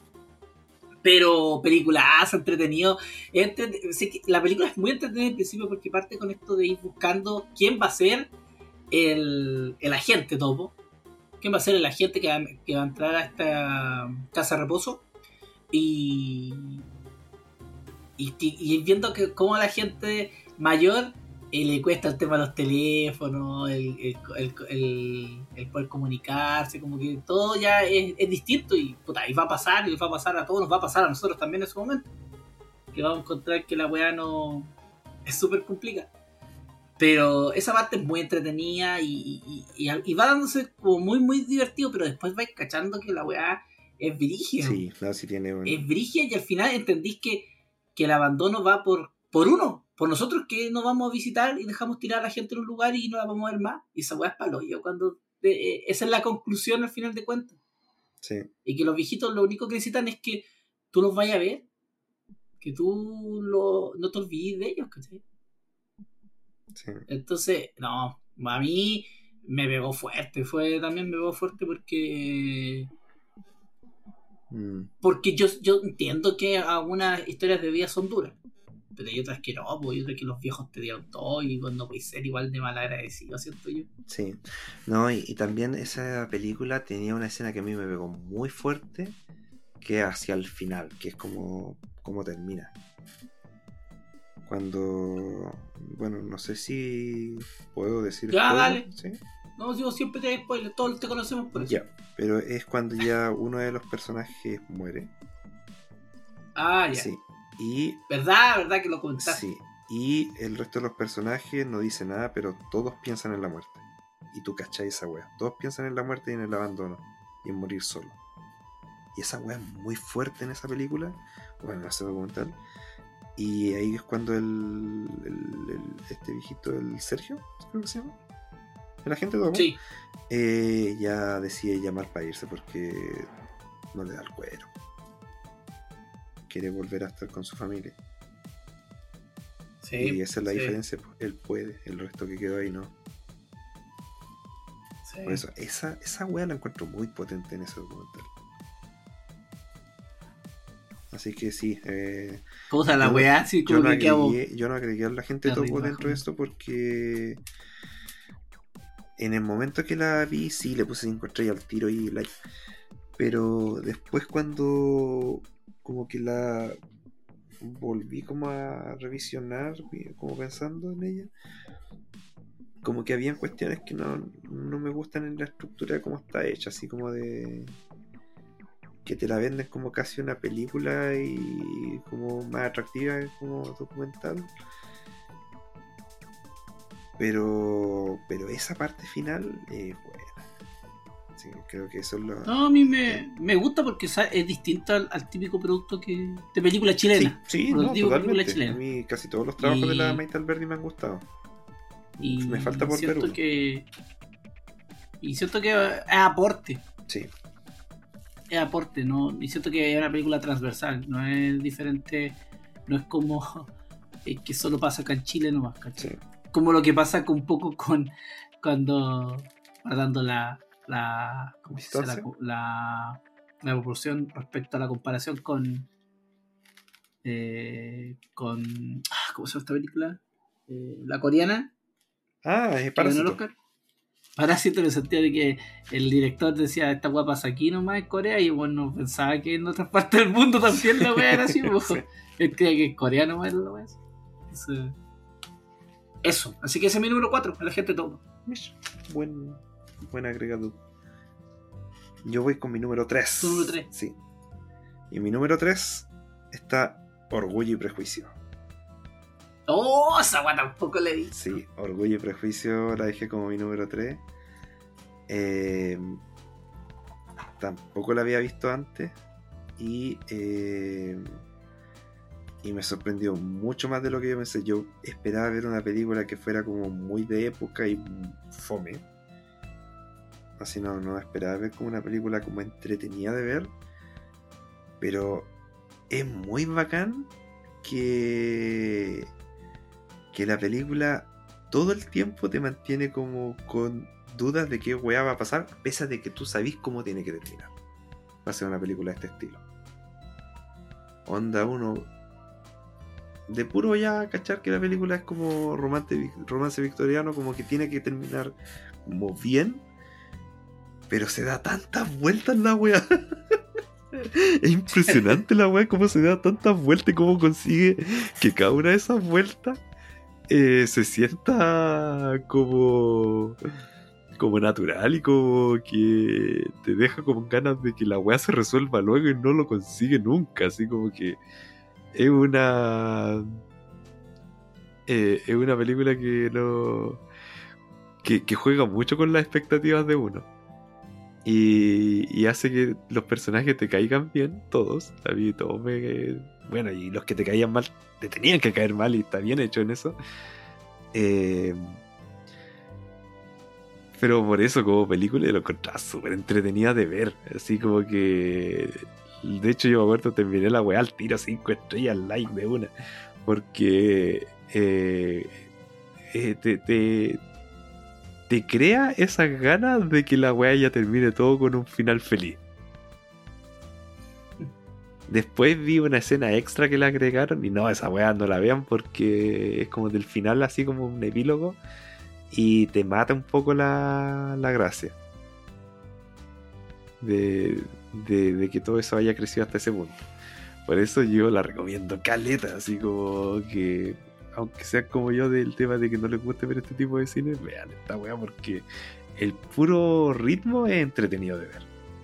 Pero peliculazo, entretenido. Entre, sé que la película es muy entretenida al principio porque parte con esto de ir buscando quién va a ser el, el agente Topo. ¿Quién va a ser el agente que va, que va a entrar a esta casa de reposo? Y, y, y viendo que cómo a la gente mayor eh, le cuesta el tema de los teléfonos, el, el, el, el, el poder comunicarse, como que todo ya es, es distinto y, puta, y va a pasar, y va a pasar a todos, nos va a pasar a nosotros también en su momento. Que vamos a encontrar que la weá no es súper complicada. Pero esa parte es muy entretenida y, y, y, y va dándose como muy, muy divertido, pero después vais cachando que la weá es brígida. Sí, no, sí tiene un... Es brígida y al final entendís que, que el abandono va por, por uno, por nosotros que nos vamos a visitar y dejamos tirar a la gente en un lugar y no la vamos a ver más. Y esa weá es palo. Yo cuando eh, esa es la conclusión al final de cuentas. Sí. Y que los viejitos lo único que necesitan es que tú los vayas a ver, que tú lo, no te olvides de ellos, ¿cachai? Sí. Entonces, no, a mí me pegó fuerte, fue también me pegó fuerte porque Mm. porque yo, yo entiendo que algunas historias de vida son duras, pero hay otras que no, pues hay otras que los viejos te dieron todo y cuando puedes ser igual de mal agradecido, siento yo. Sí. No, y, y también esa película tenía una escena que a mí me pegó muy fuerte, que hacia el final, que es como, como termina. Cuando, bueno, no sé si puedo decir Ya, spoiler, dale. ¿sí? No, digo, siempre te spoiler, todos te conocemos por eso. Ya, pero es cuando ya uno de los personajes muere. Ah, ya. Sí. Y ¿Verdad? ¿Verdad que lo comentaste? sí. Y el resto de los personajes no dice nada, pero todos piensan en la muerte. Y tú cachai esa wea. Todos piensan en la muerte y en el abandono. Y en morir solo. Y esa wea es muy fuerte en esa película. Bueno, en ese documental. Y ahí es cuando el, el, el este viejito, el Sergio, creo que se llama, el agente Topo, Sí. eh, ya decide llamar para irse porque no le da el cuero. Quiere volver a estar con su familia. Sí, y esa es la sí, diferencia. Él puede, el resto que quedó ahí no. sí. Por eso, esa, esa wea la encuentro muy potente en ese documental. Así que sí. Eh, Puta la yo, weá, sí, yo, como no que quedamos- agregué, yo no agregué a la gente Arriba, Topo dentro de abajo. esto porque en el momento que la vi, sí, le puse cinco estrellas al tiro y like. Pero después cuando como que la volví como a revisionar, como pensando en ella, como que habían cuestiones que no, no me gustan en la estructura de cómo está hecha, así como de que te la venden como casi una película y como más atractiva como documental. Pero pero esa parte final es buena. Sí, creo que eso es lo... No, a mí me, me gusta porque es distinto al, al típico producto que de película chilena. Sí, sí, no, Prototipo de película totalmente. chilena. A mí casi todos los trabajos Y- de la Maite Alberdi me han gustado. Y Me falta por ver siento uno. que y siento que es aporte, Sí, es aporte, no, y siento que es una película transversal, no es diferente, no es como es que solo pasa acá en Chile nomás, ¿cachai? sí. Como lo que pasa con un poco con cuando guardando la la ¿cómo se dice? La, Distancia. la la proporción respecto a la comparación con eh, con ah, ¿cómo se llama esta película? Eh, la coreana Ah, es que ganó el Parásito. Oscar. Parásito en el sentido de que el director decía, esta weá pasa aquí nomás en Corea, y bueno, pensaba que en otras partes del mundo también la weá era así, pues. Sí. Él creía que en Corea nomás era la weá. Entonces, eso, así que ese es mi número cuatro, la gente todo. Mish, Buen, buen agregado. Yo voy con mi número tres. Tu número tres. Sí. Y mi número tres está Orgullo y Prejuicio. Oh, esa weá tampoco le di. Sí, Orgullo y Prejuicio la dejé como mi número tres. Eh, tampoco la había visto antes. Y, eh, y me sorprendió mucho más de lo que yo pensé. Yo esperaba ver una película que fuera como muy de época y fome. Así no, no esperaba ver como una película como entretenida de ver. Pero es muy bacán que, que la película todo el tiempo te mantiene como con dudas de qué weá va a pasar, pese a de que tú sabís cómo tiene que terminar. Va a ser una película de este estilo. Onda uno de puro ya cachar que la película es como romance, romance victoriano, como que tiene que terminar como bien, pero se da tantas vueltas la weá. Es impresionante la weá, cómo se da tantas vueltas y cómo consigue que cada una de esas vueltas eh, se sienta como como natural y como que te deja con ganas de que la weá se resuelva luego y no lo consigue nunca. Así como que es una eh, es una película que no que, que juega mucho con las expectativas de uno. Y, y hace que los personajes te caigan bien, todos. A mí todos me... Bueno, y los que te caían mal, te tenían que caer mal y está bien hecho en eso. Eh, pero por eso, como película, lo encontraba súper entretenida de ver. Así como que... De hecho, yo me acuerdo, terminé la weá al tiro, cinco estrellas, like de una. Porque... Eh, eh, te... te te crea esas ganas de que la weá ya termine todo con un final feliz. Después vi una escena extra que le agregaron y no, esa weá no la vean porque es como del final así como un epílogo y te mata un poco la, la gracia de, de, de que todo eso haya crecido hasta ese punto. Por eso yo la recomiendo caleta, así como que aunque sea como yo del tema de que no les guste ver este tipo de cine, vean esta weá porque el puro ritmo es entretenido de ver.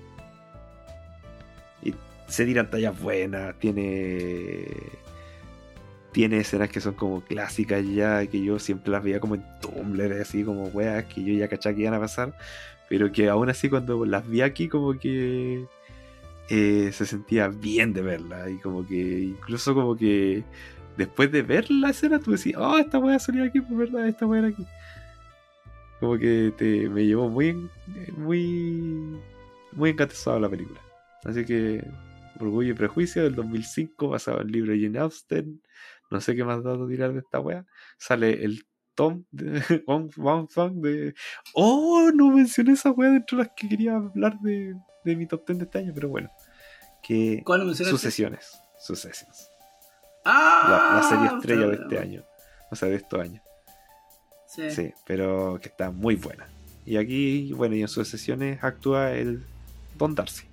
Y se tiran tallas buenas, tiene tiene escenas que son como clásicas ya, que yo siempre las veía como en Tumblr, así como weas que yo ya cachaba que iban a pasar, pero que aún así cuando las vi aquí como que eh, se sentía bien de verlas y como que incluso como que después de ver la escena, tú decís, oh, esta weá salió aquí, por verdad, esta weá era aquí. Como que te, me llevó muy, muy, muy encantado la película. Así que, Orgullo y Prejuicio del dos mil cinco, basado en el libro de Jane Austen. No sé qué más datos tirar de esta weá. Sale el Tom de Wong Fang de. Oh, no mencioné esa weá dentro de las que quería hablar de, de mi top diez de este año, pero bueno. Que ¿Cuál mencionaste? Sucesiones. Sucesiones. Ah, La, la serie estrella pero, de este año. O sea, de estos años. Sí. Sí, pero que está muy buena. Y aquí, bueno, y en sus sesiones actúa el Don Darcy.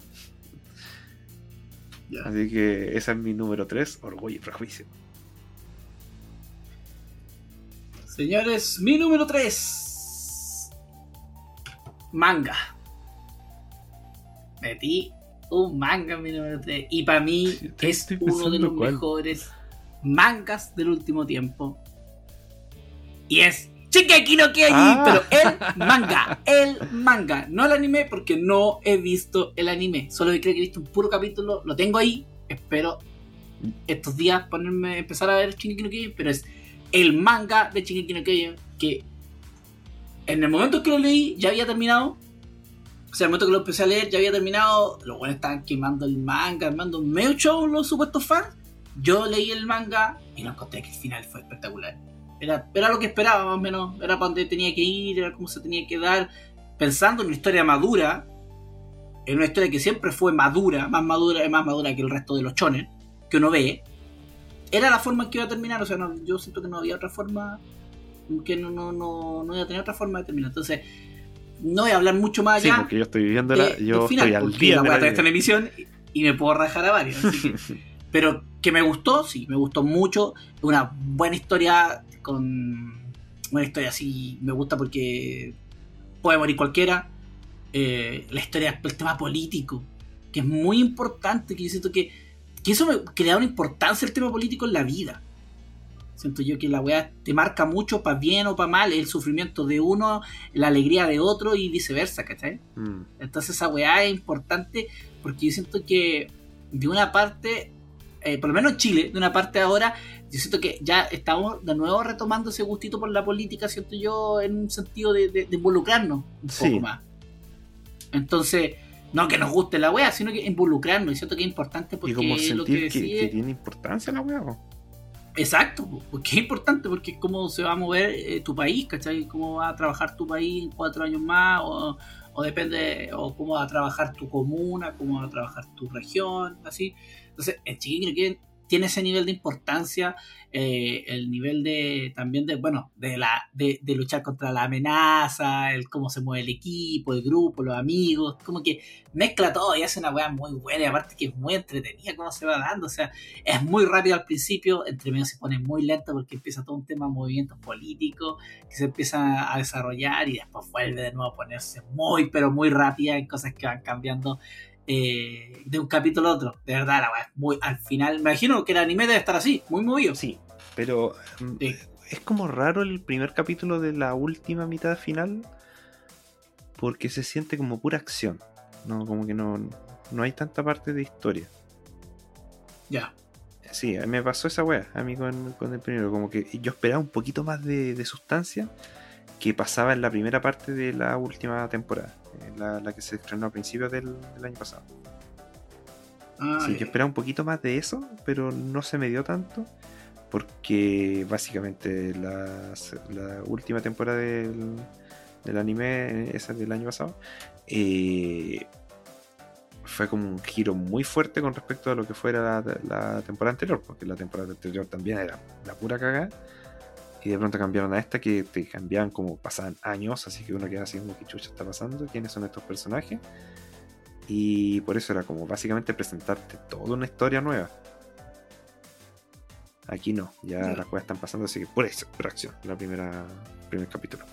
Ya. Así que esa es mi número tres, Orgullo y Prejuicio. Señores, mi número tres. Manga. Metí un manga en mi número tres. Y para mí Sí, estoy- es estoy uno de pensando los cuál. mejores mangas del último tiempo. Y es Shingeki no Kyojin, Ah. pero el manga, el manga, no el anime, porque no he visto el anime. Solo creo que he visto un puro capítulo, lo tengo ahí. Espero estos días ponerme, empezar a ver Shingeki no Kyojin, pero es el manga de Shingeki no Kyojin que en el momento que lo leí ya había terminado. O sea, en el momento que lo empecé a leer ya había terminado. Los buenos estaban quemando el manga, armando un medio show los supuestos fans. Yo leí el manga y lo encontré que el final fue espectacular. Era, era lo que esperaba más o menos. Era para donde tenía que ir, era cómo se tenía que dar. Pensando en una historia madura. En una historia que siempre fue madura. Más madura, más madura que el resto de los shonen que uno ve. Era la forma en que iba a terminar. O sea, no, yo siento que no había otra forma. Que no, no, no, no iba a tener otra forma de terminar. Entonces, no voy a hablar mucho más Sí, allá. porque yo estoy viviéndola, eh, yo del final, estoy al porque día la de weá la todavía está en anime. emisión y, y me puedo rajar a varios. Así que, pero que me gustó, sí, me gustó mucho. Una buena historia con... Una historia así, me gusta porque puede morir cualquiera. Eh, la historia, el tema político, que es muy importante, que yo siento que, que eso me crea una importancia el tema político en la vida. Siento yo que la weá te marca mucho para bien o para mal, el sufrimiento de uno, la alegría de otro y viceversa, ¿cachai? Mm. Entonces esa weá es importante porque yo siento que de una parte, eh, por lo menos en Chile, de una parte ahora, yo siento que ya estamos de nuevo retomando ese gustito por la política, siento yo, en un sentido de, de, de involucrarnos un Sí. poco más. Entonces, no que nos guste la weá, sino que involucrarnos, y siento que es importante porque Y como es lo sentir que, que, decía- que tiene importancia la weá. po. Exacto, porque es importante, porque es cómo se va a mover eh, tu país, ¿cachai? Cómo va a trabajar tu país en cuatro años más, o, o depende, o cómo va a trabajar tu comuna, cómo va a trabajar tu región, así. Entonces, el chiquillo que tiene ese nivel de importancia, eh, el nivel de, también de, bueno, de la de, de luchar contra la amenaza, el cómo se mueve el equipo, el grupo, los amigos, como que mezcla todo y hace una weá muy buena, y aparte que es muy entretenida cómo se va dando, o sea, es muy rápido al principio, entre medio se pone muy lento porque empieza todo un tema de movimientos políticos que se empieza a desarrollar y después vuelve de nuevo a ponerse muy, pero muy rápida en cosas que van cambiando eh, de un capítulo a otro. De verdad, la weá es muy, al final, me imagino que el anime debe estar así, muy movido. Sí, pero mm, Sí. es como raro el primer capítulo de la última mitad final porque se siente como pura acción. No, como que no, no hay tanta parte de historia. Ya. Sí, me pasó esa wea a mí con, con el primero. Como que yo esperaba un poquito más de, de sustancia que pasaba en la primera parte de la última temporada, eh, la, la que se estrenó a principios del, del año pasado. Ah, Sí, ya. yo esperaba un poquito más de eso, pero no se me dio tanto porque básicamente la, la última temporada del, del anime, esa del año pasado, eh, fue como un giro muy fuerte con respecto a lo que fuera la, la temporada anterior, porque la temporada anterior también era la pura cagada y de pronto cambiaron a esta que te cambiaban como pasaban años, así que uno queda así como que chucha está pasando, quiénes son estos personajes, y por eso era como básicamente presentarte toda una historia nueva. Aquí no, ya Sí. las cosas están pasando, así que por eso, por acción, la primera primer capítulo.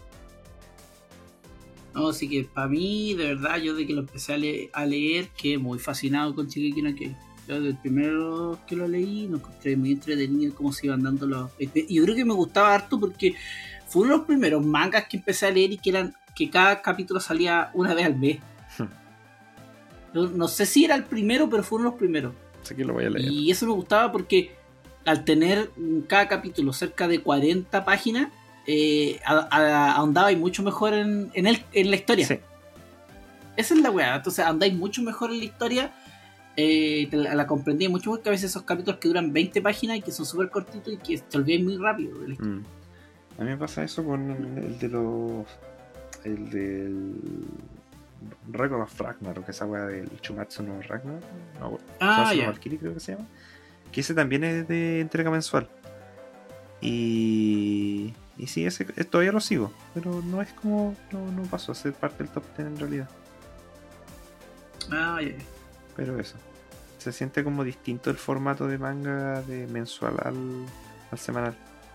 No, así que para mí, de verdad, yo de que lo empecé a, le- a leer, quedé muy fascinado con Shingeki no Kyojin. Yo desde el primero que lo leí, me encontré muy entretenido cómo se iban dando los... Y yo creo que me gustaba harto porque fue uno de los primeros mangas que empecé a leer y que eran que cada capítulo salía una vez al mes. Yo no sé si era el primero, pero fue uno de los primeros. Así que lo voy a leer. Y eso me gustaba porque al tener cada capítulo cerca de cuarenta páginas, eh, a- a- ahondabais mucho mejor en, en, el, en la historia. Sí. Esa es la weá. Entonces andáis mucho mejor en la historia. Eh, te la, la comprendí mucho porque a veces esos capítulos que duran veinte páginas y que son súper cortitos y que te olvidáis muy rápido de la historia. Mm. A mí me pasa eso con el de los. El del. Record of Ragnar, que esa weá del Chumatsu no Ragnar. No, Ah, Chumatsu no ya. Valkyrie creo que se llama. Que ese también es de entrega mensual. Y. Y sí, ese todavía lo sigo. Pero no es como. No, no pasó a ser parte del top diez en realidad. Ah, ya. Pero eso. Se siente como distinto el formato de manga de mensual al, al semanal.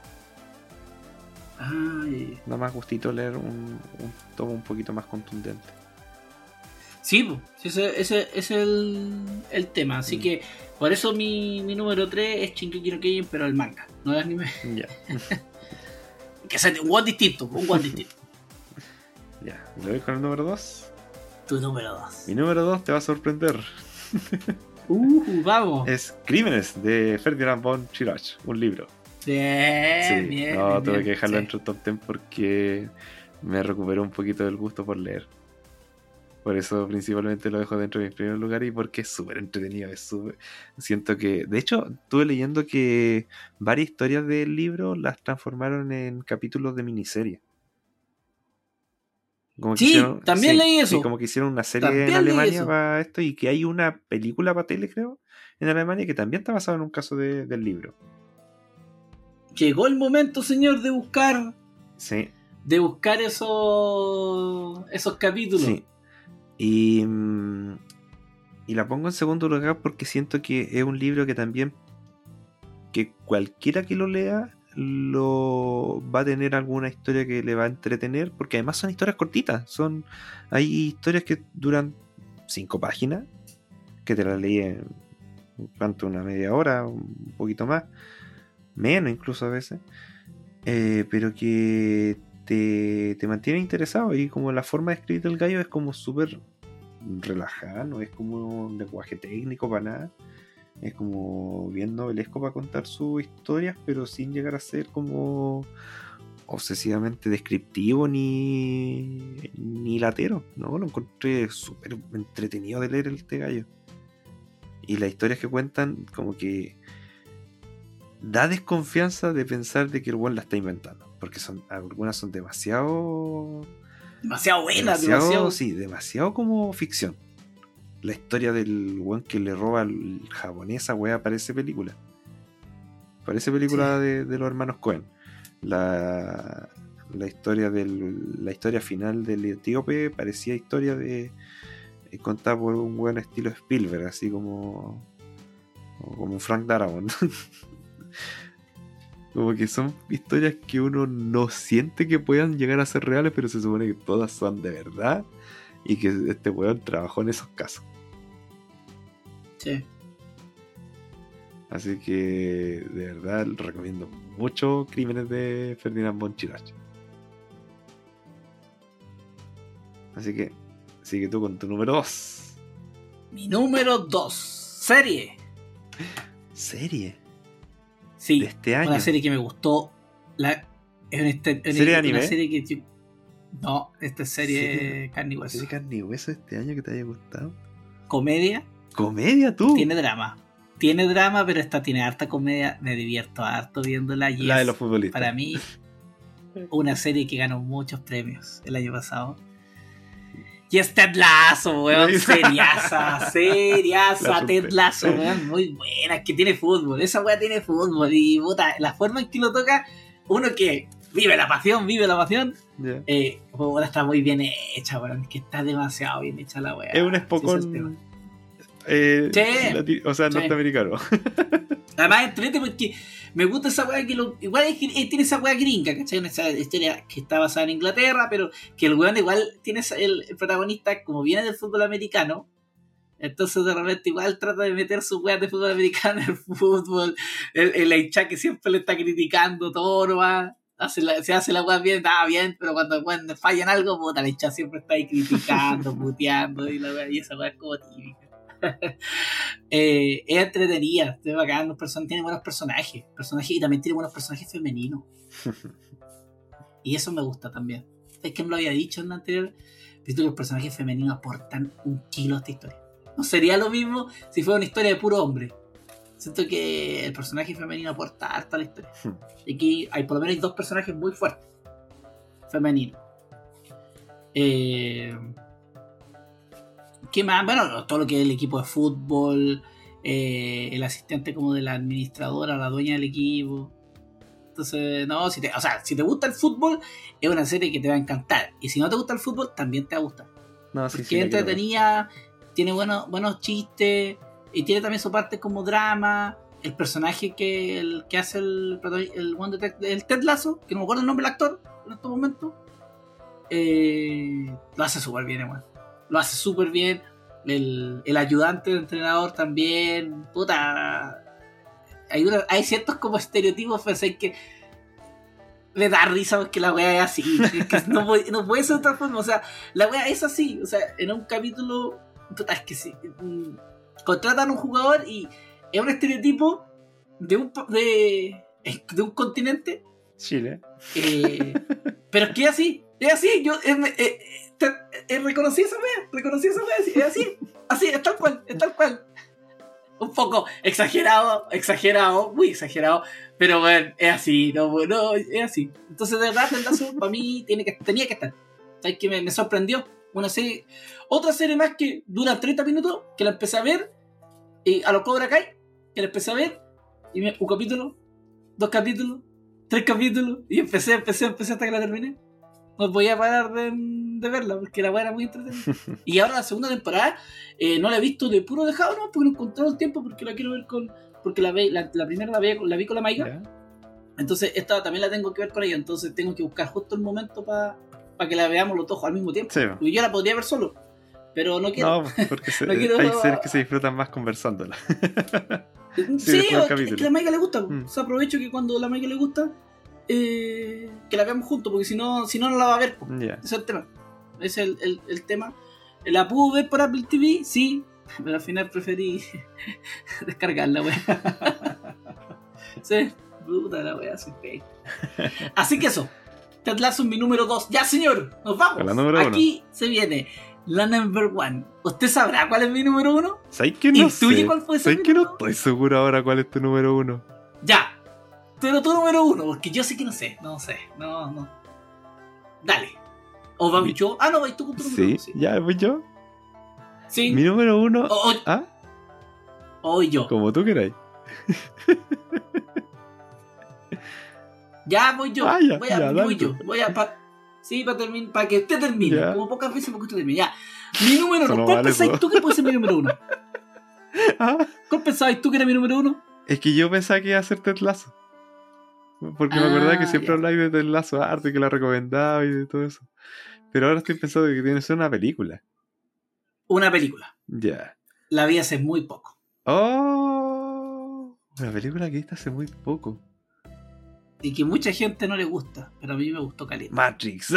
Ah, ya, ya. Da más gustito leer un, un tomo un poquito más contundente. Sí, po, sí, ese, ese es el, el tema. Así Mm. que por eso mi, mi número tres es Shingeki no Kyojin, pero el manga, no el anime. Ya, Que sea un one distinto, un one distinto. ya. ¿Le doy con el número dos? Tu número dos. Mi número dos te va a sorprender. Uh, vamos. Es Crímenes de Ferdinand von Schirach, un libro. Bien, Sí, bien. no, bien, tuve bien. que dejarlo Sí. dentro del top diez porque me recuperó un poquito del gusto por leer. Por eso principalmente lo dejo dentro de mis primeros lugares y porque es súper entretenido. Es súper... Siento que... De hecho, estuve leyendo que varias historias del libro las transformaron en capítulos de miniserie. Como que Sí, hicieron- también sí, leí eso. sí, como que hicieron una serie También en leí Alemania eso. para esto y que hay una película para tele, creo, en Alemania que también está basada en un caso de- del libro. Llegó el momento, señor, de buscar Sí. de buscar esos esos capítulos. Sí. Y, mm, y la pongo en segundo lugar porque siento que es un libro que también, que cualquiera que lo lea lo va a tener alguna historia que le va a entretener, porque además son historias cortitas. Son, hay historias que duran cinco páginas, que te las leí en ¿cuánto? Una media hora, un poquito más, menos incluso a veces, eh, pero que te, te mantiene interesado. Y como la forma de escribir del gallo es como súper relajada, no es como un lenguaje técnico para nada, es como bien novelesco para contar sus historias, pero sin llegar a ser como obsesivamente descriptivo ni ni latero. No, lo encontré súper entretenido de leer este gallo. Y las historias que cuentan como que da desconfianza de pensar de que el weón la está inventando, porque son, algunas son demasiado demasiado buenas, demasiado, demasiado... sí, demasiado como ficción. La historia del weón que le roba el japonesa, weá, parece película. Parece película sí. de, de los hermanos Coen. La, la historia del, la historia final del etíope parecía historia de eh, contada por un weón estilo Spielberg, así como como Frank Darabont. Como que son historias que uno no siente que puedan llegar a ser reales, pero se supone que todas son de verdad y que este weón trabajó en esos casos. Sí. Así que de verdad recomiendo mucho Crímenes de Ferdinand von Schirach. Así que sigue tú con tu número dos. Mi número dos. Serie. ¿Serie? Sí. De este año. Una serie que me gustó. La, en este, en ¿Serie una anime? Serie que, no, esta es serie ¿Serie? carne y hueso. ¿Serie carne y hueso este año que te haya gustado? Comedia. ¿Comedia tú? Tiene drama. Tiene drama, pero esta tiene harta comedia. Me divierto harto viéndola. Y la es, de los futbolistas. para mí, una serie que ganó muchos premios el año pasado. Y es Ted Lasso, weón. Seriaza, seriaza, Ted Lasso, weón. Muy buena, es que tiene fútbol. Esa weá tiene fútbol. Y puta, la forma en que lo toca, uno que vive la pasión, vive la pasión. Yeah. Eh, pues, está muy bien hecha, weón. Es que está demasiado bien hecha la weá. Es un espocón. Eh, sí, lati- o sea, sí. Norteamericano. Además, entrete porque me gusta esa weá que lo, igual es que eh, tiene esa weá gringa, ¿cachai? Una historia que está basada en Inglaterra, pero que el weón igual tiene el, el protagonista, como viene del fútbol americano, entonces de repente igual trata de meter sus weas de fútbol americano en el fútbol, el, el hincha que siempre le está criticando todo, ¿no? Hace la, se hace la weá bien, está bien, pero cuando, cuando fallan algo, puta, el hincha siempre está ahí criticando, puteando, y, la weá, y esa weá es como típica. eh, es entretenida, es bacán, los person- tiene buenos personajes, personajes y también tiene buenos personajes femeninos. Y eso me gusta también. Es que me lo había dicho en la anterior, visto que los personajes femeninos aportan un kilo a esta historia. No sería lo mismo si fuera una historia de puro hombre. Siento que el personaje femenino aporta harto a la historia. Y aquí hay por lo menos dos personajes muy fuertes femeninos. Eh... ¿Qué más? Bueno, todo lo que es el equipo de fútbol, eh, el asistente como de la administradora, la dueña del equipo. Entonces, no, si te, o sea, si te gusta el fútbol, es una serie que te va a encantar. Y si no te gusta el fútbol, también te va a gustar. No, sí, porque sí, es entretenida, tiene buenos, buenos chistes, y tiene también su parte como drama. El personaje que, el, que hace el, el, el, el Ted Lasso, que no me acuerdo el nombre del actor en estos momentos, eh, lo hace súper bien, igual. Lo hace súper bien. El, el ayudante del entrenador también. Puta. Hay, una, hay ciertos como estereotipos, pero es que le da risa porque la wea es así. Es que no, puede, no puede ser de otra forma. O sea, la wea es así. O sea, en un capítulo. Puta, es que sí. Contratan a un jugador y es un estereotipo de un, de, de un continente. Chile. Eh, pero es que es así. Es así. Yo. Eh, eh, Te, eh, reconocí esa wea, reconocí esa wea, es así, así, es tal cual, es tal cual. Un poco exagerado, exagerado, muy exagerado, pero bueno, es así, no, no, es así. Entonces, de verdad, el Lazo para mí tiene que, tenía que estar. ¿Sabes qué? Me, me sorprendió. Una serie, otra serie más que dura treinta minutos, que la empecé a ver, y a lo Cobra Kai, que la empecé a ver, y me, un capítulo, dos capítulos, tres capítulos, y empecé, empecé, empecé hasta que la terminé. no podía parar de, de verla porque la weá era muy entretenida. Y ahora la segunda temporada eh, no la he visto de puro dejado, ¿no? Porque no encontré el tiempo, porque la quiero ver con... Porque la, ve, la, la primera la, ve, la vi con la Maiga. ¿Ya? Entonces esta también la tengo que ver con ella. Entonces tengo que buscar justo el momento para pa que la veamos los dos al mismo tiempo. Sí. Porque yo la podría ver solo, pero no quiero. No, porque se, no quiero... hay series que se disfrutan más conversándola. Sí, sí, o, que, que a la Maiga le gusta. Mm. O sea, aprovecho que cuando a la Maiga le gusta, eh, que la veamos juntos, porque si no, si no, no la va a ver. Yeah. Ese es el tema. Ese es el, el, el tema. ¿La pude ver por Apple T V? Sí, pero al final preferí descargarla, wea. Sí, puta la wea, soy fake. Así que eso, Ted Lasso mi número dos. Ya, señor, nos vamos. Aquí uno. Se viene la number one. ¿Usted sabrá cuál es mi número uno? ¿Sabes que no sé? ¿Cuál fue ese? ¿Sabes que no estoy seguro ahora cuál es tu número uno? Ya, pero tu número uno, porque yo sé que no sé, no sé, no, no. Dale. ¿O vamos yo? Ah, no, vais tú con tu número sí, uno. Sí, ya voy yo. Sí. Mi número uno. O, o, ¿Ah? O yo. Como tú queráis. Ya voy yo. Ah, ya, voy a, ya, voy yo. Voy a. Pa, sí, para terminar, para que usted termine. Ya. Como pocas veces para que usted termine. Ya. Mi número uno. No ¿Cuál vale pensáis todo. tú que puede ser mi número uno? ¿Ah? ¿Cuál pensabas tú que era mi número uno? Es que yo pensaba que iba a ser Ted Lasso. Porque ah, me acordaba que siempre habláis de Ted Lasso arte, que la recomendaba y de todo eso. Pero ahora estoy pensando que tiene que ser una película. Una película. Ya. Yeah. La vi hace muy poco. Oh, una película que viste hace muy poco. Y que mucha gente no le gusta, pero a mí me gustó caleta. Matrix.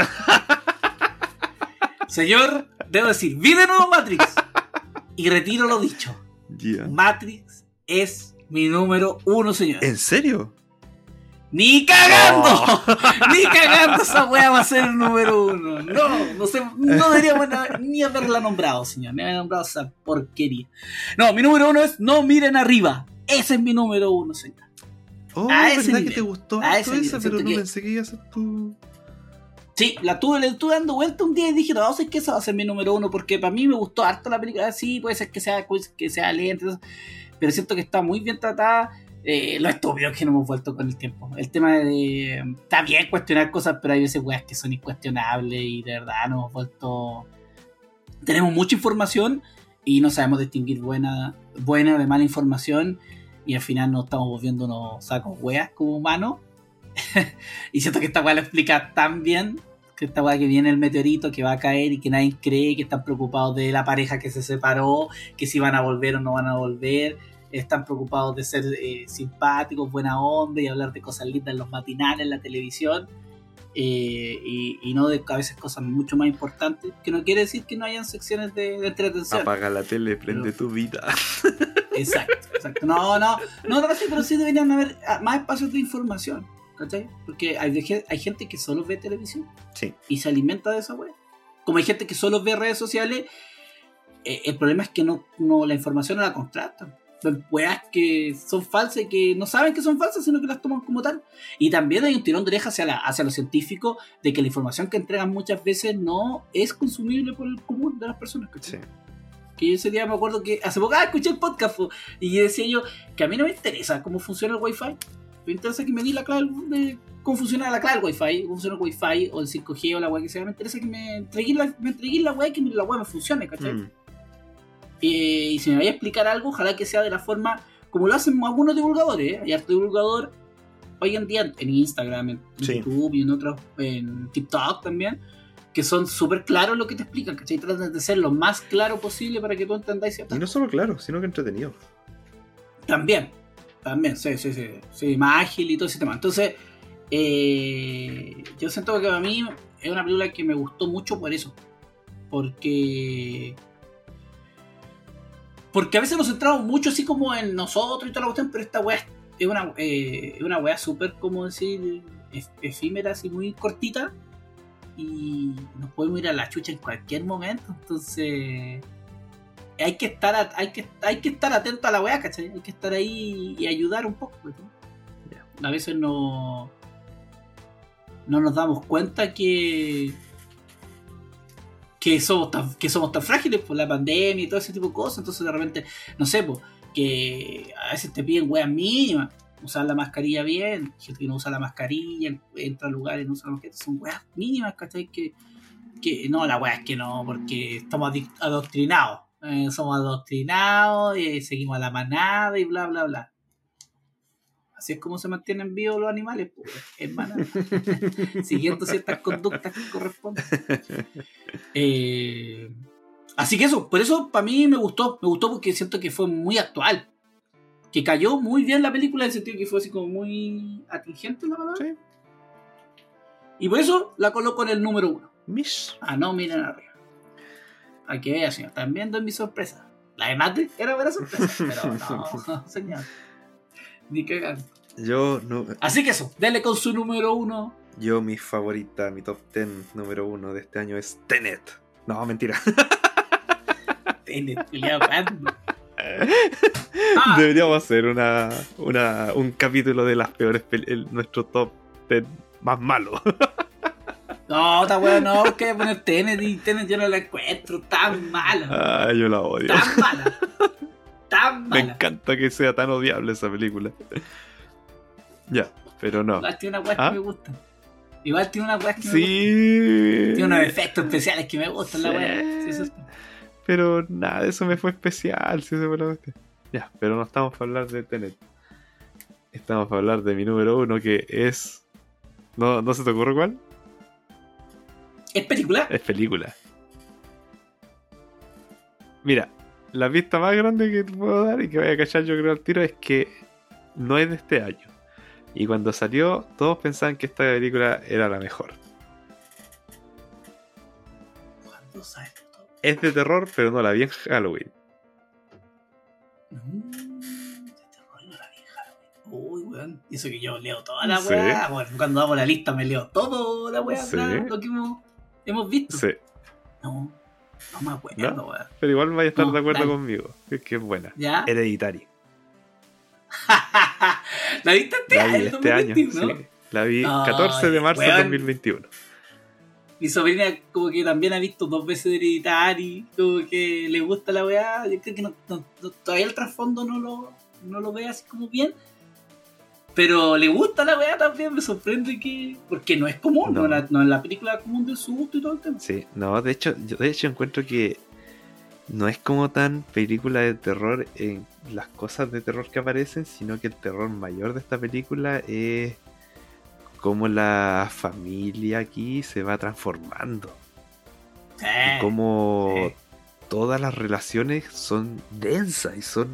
Señor, debo decir, vi de nuevo Matrix. Y retiro lo dicho. Yeah. Matrix es mi número uno, señor. ¿En serio? ¡Ni cagando! Oh. ¡Ni cagando esa wea va a ser el número uno! No, no sé, no deberíamos ni haberla nombrado, señor. Ni haber nombrado esa porquería. No, mi número uno es No miren arriba. Ese es mi número uno, señor. Oh, a ¿verdad ese que nivel, te gustó a esa? ese Pero no que... pensé que iba a ser tu... Sí, la tuve, le estuve dando vuelta un día y dije, no, sé que esa va a ser mi número uno, porque para mí me gustó harto la película. Sí, puede ser que sea, que sea lenta, pero siento que está muy bien tratada. Eh, lo estúpido es que no hemos vuelto con el tiempo. El tema de... Está bien cuestionar cosas, pero hay veces weas que son incuestionables y de verdad no hemos vuelto... Tenemos mucha información y no sabemos distinguir buena, buena de mala información y al final nos estamos volviendo unos sacos weas como humanos. Y siento que esta wea lo explica tan bien, que esta wea que viene el meteorito que va a caer y que nadie cree, que están preocupados de la pareja que se separó, que si van a volver o no van a volver, están preocupados de ser eh, simpáticos, buena onda y hablar de cosas lindas en los matinales, en la televisión, eh, y, y no de a veces cosas mucho más importantes, que no quiere decir que no hayan secciones de, de entretención. Apaga la tele, prende pero... tu vida. Exacto, exacto. No, no, no, no, pero sí deberían haber más espacios de información, ¿cachai? Porque hay, hay gente que solo ve televisión, sí, y se alimenta de esa wea. Como hay gente que solo ve redes sociales, eh, el problema es que no, no la información no la contrastan. Weas que son falsas y que no saben que son falsas, sino que las toman como tal. Y también hay un tirón de oreja hacia, la, hacia los científicos de que la información que entregan muchas veces no es consumible por el común de las personas. Sí. Que yo ese día me acuerdo que hace poco ah, escuché el podcast y decía yo que a mí no me interesa cómo funciona el Wi-Fi. Me interesa que me di la clave de cómo funciona la clave del Wi-Fi, cómo funciona el Wi-Fi o el cinco G o la wea que sea. Me interesa que me entreguen la, me entreguen la wea y que la wea me funcione, ¿cachai? Mm. Eh, y si me vaya a explicar algo, ojalá que sea de la forma como lo hacen algunos divulgadores, ¿eh? Hay harto divulgador hoy en día en Instagram, en sí. YouTube y en otros, en TikTok también, que son súper claros lo que te explican, ¿cachai? Tratan de ser lo más claro posible para que tú entendáis ciertas. Y no solo claro, sino que entretenido. También, también, sí, sí, sí, sí, más ágil y todo ese tema. Entonces, eh, yo siento que para mí es una película que me gustó mucho por eso, porque... Porque a veces nos centramos mucho así como en nosotros y toda la cuestión, pero esta weá es una, eh, una weá súper, como decir, efímera, así muy cortita. Y nos podemos ir a la chucha en cualquier momento. Entonces hay que estar a, hay que, hay que estar atento a la weá, ¿cachai? Hay que estar ahí y ayudar un poco, ¿no? Yeah. A veces no, no nos damos cuenta que... que somos tan, que somos tan frágiles por la pandemia y todo ese tipo de cosas. Entonces de repente, no sé, pues, que a veces te piden weas mínimas, usar la mascarilla bien, gente que no usa la mascarilla, entra a lugares, no usa la mascarilla, son weas mínimas, ¿cachai? Que, que no, la wea es que no, porque estamos adoctrinados, eh, somos adoctrinados, eh, seguimos a la manada y bla, bla, bla. Así es como se mantienen vivos los animales, pues, en manada, siguiendo ciertas conductas que corresponden. Eh, así que eso, por eso para mí me gustó, me gustó porque siento que fue muy actual. Que cayó muy bien la película en el sentido que fue así como muy atingente la palabra. Sí. Y por eso la coloco en el número uno. Mish. Ah, no, miren arriba. Para que vea, señor. Están viendo mi sorpresa. La de Mate era buena sorpresa. Pero no, señor. Ni cagando. Yo no. Así que eso, dele con su número uno. Yo, mi favorita, mi top diez número uno de este año es Tenet. No, mentira. Tenet, culiao, ¿cuándo? Ah. Deberíamos hacer una, una un capítulo de las peores películas, nuestro top diez más malo. No, esta weá no, porque voy a poner Tenet y Tenet yo no la encuentro tan mala. Ah, yo la odio. Tan mala. Tan mala. Me encanta que sea tan odiable esa película. Ya, pero no. Igual tiene una weá ¿Ah? que me gusta. Igual tiene una weá que Sí. me gusta. Tiene unos efectos especiales que me gustan Sí. la weá. Sí, eso es- Pero nada de eso me fue especial, si se puede decir. Ya, pero no estamos para hablar de Tenet. Estamos para hablar de mi número uno, que es... ¿No, ¿no se te ocurre cuál? ¿Es película? Es película. Mira, la pista más grande que te puedo dar y que vaya a cachar yo creo al tiro es que no es de este año. Y cuando salió, todos pensaban que esta película era la mejor. ¿Cuándo sale todo? Es de terror, pero no la vi en Halloween. Mm, de terror no la vi en Halloween. Uy, weón. Y eso que yo leo toda la Sí. weá. Bueno, cuando hago la lista me leo todo la weá. Sí. ¿verdad? Lo que hemos, hemos visto. Sí, No, no me acuerdo, ¿No? weón. pero igual vaya a estar No, de acuerdo dale. conmigo. Es que es buena. ¿Ya? Hereditary. ¿La viste este, La vi el este año. dos mil veintiuno? Sí. La vi Ay, catorce de marzo de weón. dos mil veintiuno. Mi sobrina como que también ha visto dos veces Hereditary, como que le gusta la weá. Yo creo que no, no- no- todavía el trasfondo no lo, no lo ve así como bien. Pero le gusta la weá también, me sorprende que... Porque no es común, no, No. la- no es la película común del susto y todo el tema. Sí, no, de hecho, yo de hecho encuentro que no es como tan película de terror en las cosas de terror que aparecen, sino que el terror mayor de esta película es cómo la familia aquí se va transformando. Sí, Y cómo sí. todas las relaciones son densas y son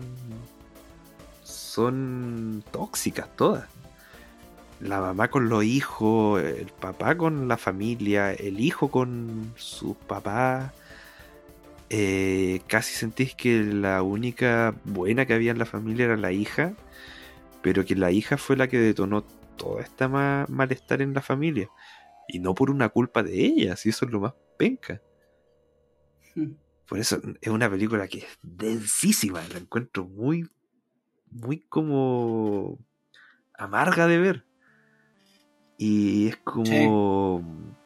son tóxicas todas. La mamá con los hijos, el papá con la familia, el hijo con sus papás. Eh, casi sentís que la única buena que había en la familia era la hija, pero que la hija fue la que detonó todo este ma- malestar en la familia. Y no por una culpa de ella, si eso es lo más penca. Hmm. Por eso es una película que es densísima, la encuentro muy, muy como amarga de ver. Y es como...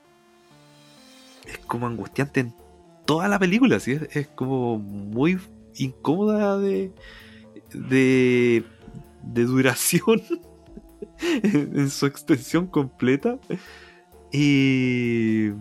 Es como angustiante en toda la película, ¿sí? Es, es como muy incómoda de... de... de duración en, en su extensión completa. Y...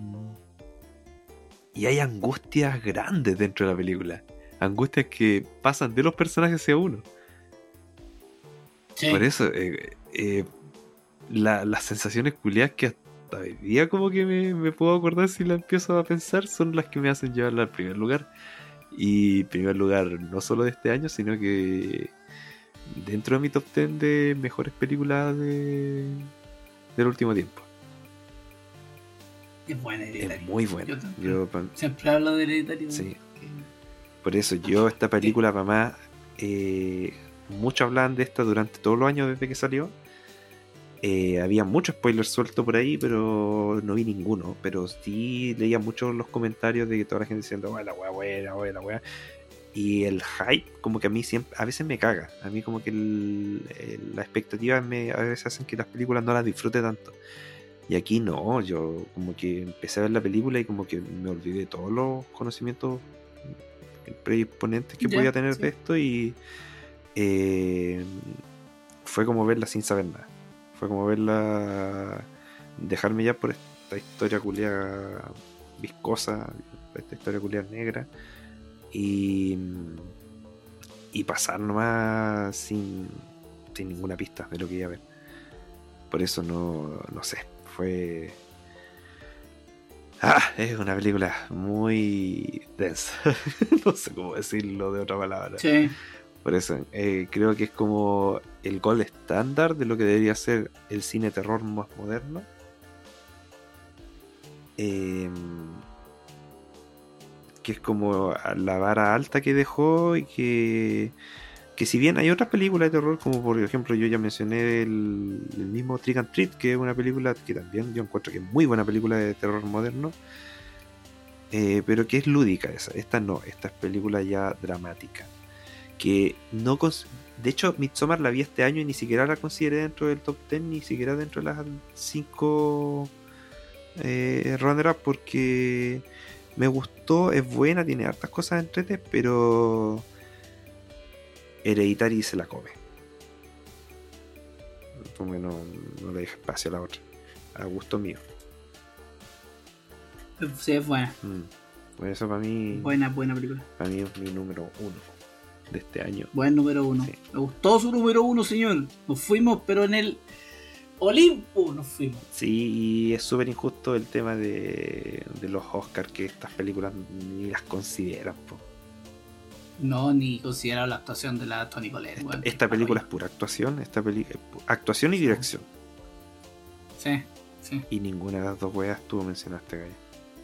Y hay angustias grandes dentro de la película. Angustias que pasan de los personajes hacia uno. Sí. Por eso, eh, eh, la- las sensaciones culiadas que hasta hoy día como que me, me puedo acordar si la empiezo a pensar son las que me hacen llevarla al primer lugar. Y primer lugar no solo de este año, sino que dentro de mi top diez de mejores películas de, del último tiempo. Es buena Hereditary. Es muy buena. Yo también. Yo, pa- Siempre hablo de Hereditary. Sí. que- Por eso yo esta película, mamá, eh, muchos hablaban de esta durante todos los años desde que salió. Eh, había muchos spoilers sueltos por ahí, pero no vi ninguno. Pero sí leía muchos los comentarios de que toda la gente diciendo, oh, la wea buena, oh, la wea. Y el hype, como que a mí siempre, a veces me caga. A mí como que el, el- la expectativa me, a veces hacen que las películas no las disfrute tanto. Y aquí no, yo como que empecé a ver la película y como que me olvidé de todos los conocimientos predisponentes que Ya, podía tener sí. de esto y eh, fue como verla sin saber nada. Fue como verla, dejarme ya por esta historia culiada viscosa, esta historia culiada negra, y, y pasar nomás sin, sin ninguna pista de lo que iba a ver. Por eso no, no sé, fue... Ah, es una película muy densa. No sé cómo decirlo de otra palabra. Sí. Por eso, eh, creo que es como el gold estándar de lo que debería ser el cine terror más moderno. Eh, que es como la vara alta que dejó y que... Que si bien hay otras películas de terror, como por ejemplo yo ya mencioné el, el mismo Trick and Treat, que es una película que también yo encuentro que es muy buena película de terror moderno, eh, pero que es lúdica esa. Esta no, esta es película ya dramática. Que no cons- de hecho Midsommar la vi este año y ni siquiera la consideré dentro del top diez, ni siquiera dentro de las cinco eh, runner-up, porque me gustó, es buena, tiene hartas cosas entretes, pero... Hereditary se la come. Como no, no le deja espacio a la otra. A gusto mío. Sí, es buena. Mm. Por eso para mí. Buena, buena película. Para mí es mi número uno de este año. Buen número uno. Sí. Me gustó su número uno, señor. Nos fuimos, pero en el Olimpo nos fuimos. Sí, y es súper injusto el tema de, de los Oscars, que estas películas ni las consideran, po. No, ni considerado la actuación de la Toni Collette. Esta, Bueno, esta película es pura actuación, esta peli- actuación y dirección. Sí, sí. Y ninguna de las dos weas tú mencionaste, Gaya.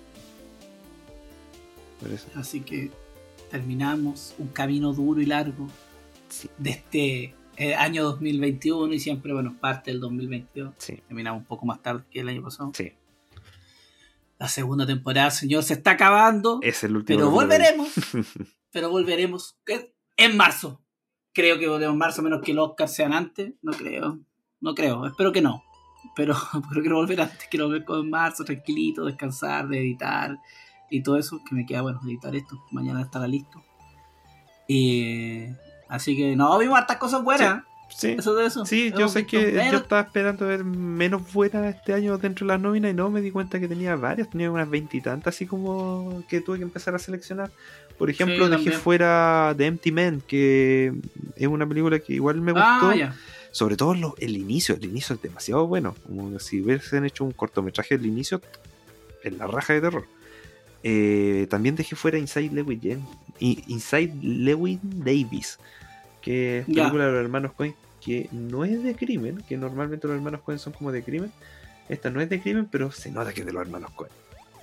Por eso. Así que terminamos un camino duro y largo Sí. de este eh, año dos mil veintiuno y siempre, bueno, parte del dos mil veintidós. Sí. Terminamos un poco más tarde que el año pasado. Sí. La segunda temporada, señor, se está acabando. Es el último. Pero capítulo. volveremos. Pero volveremos en marzo. Creo que volveremos en marzo, menos que los Oscars sean antes. No creo. No creo. Espero que no. Pero, pero quiero volver antes. Quiero volver con marzo, tranquilito, descansar, de editar y todo eso. Que me queda, bueno, editar esto. Mañana estará listo. Eh, así que, no, vimos hartas cosas buenas. Sí. Eso de eso. Sí, yo Hemos sé visto que menos. yo estaba esperando ver menos buenas este año dentro de las nóminas y no me di cuenta que tenía varias, tenía unas veintitantas, así como que tuve que empezar a seleccionar. Por ejemplo, Sí, dejé también. fuera The Empty Man, que es una película que igual me gustó. Ah, ya. Sobre todo lo- el inicio, el inicio es demasiado bueno. Como si hubiesen hecho un cortometraje del inicio, en la raja de terror. Eh, también dejé fuera Inside Llewyn Jen- I- Inside Llewyn Davis, que es Ya. película de los hermanos Coen, que no es de crimen, que normalmente los hermanos Coen son como de crimen. Esta no es de crimen, pero se nota que es de los hermanos Coen.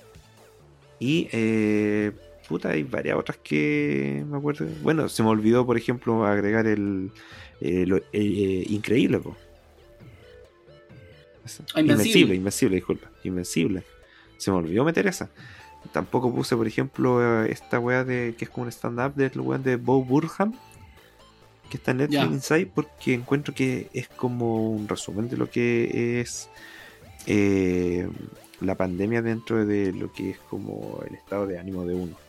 Y eh, puta, hay varias otras que me acuerdo. Bueno, se me olvidó, por ejemplo, agregar el, eh, lo- eh, Increíble, po. Ah, Invencible. Invencible, Invencible, disculpa. Invencible. Se me olvidó meter esa. Tampoco puse, por ejemplo, eh, esta weá de que es como un stand-up del weón de Bo Burnham, que está en Netflix Ya. Inside, porque encuentro que es como un resumen de lo que es eh, la pandemia dentro de lo que es como el estado de ánimo de uno.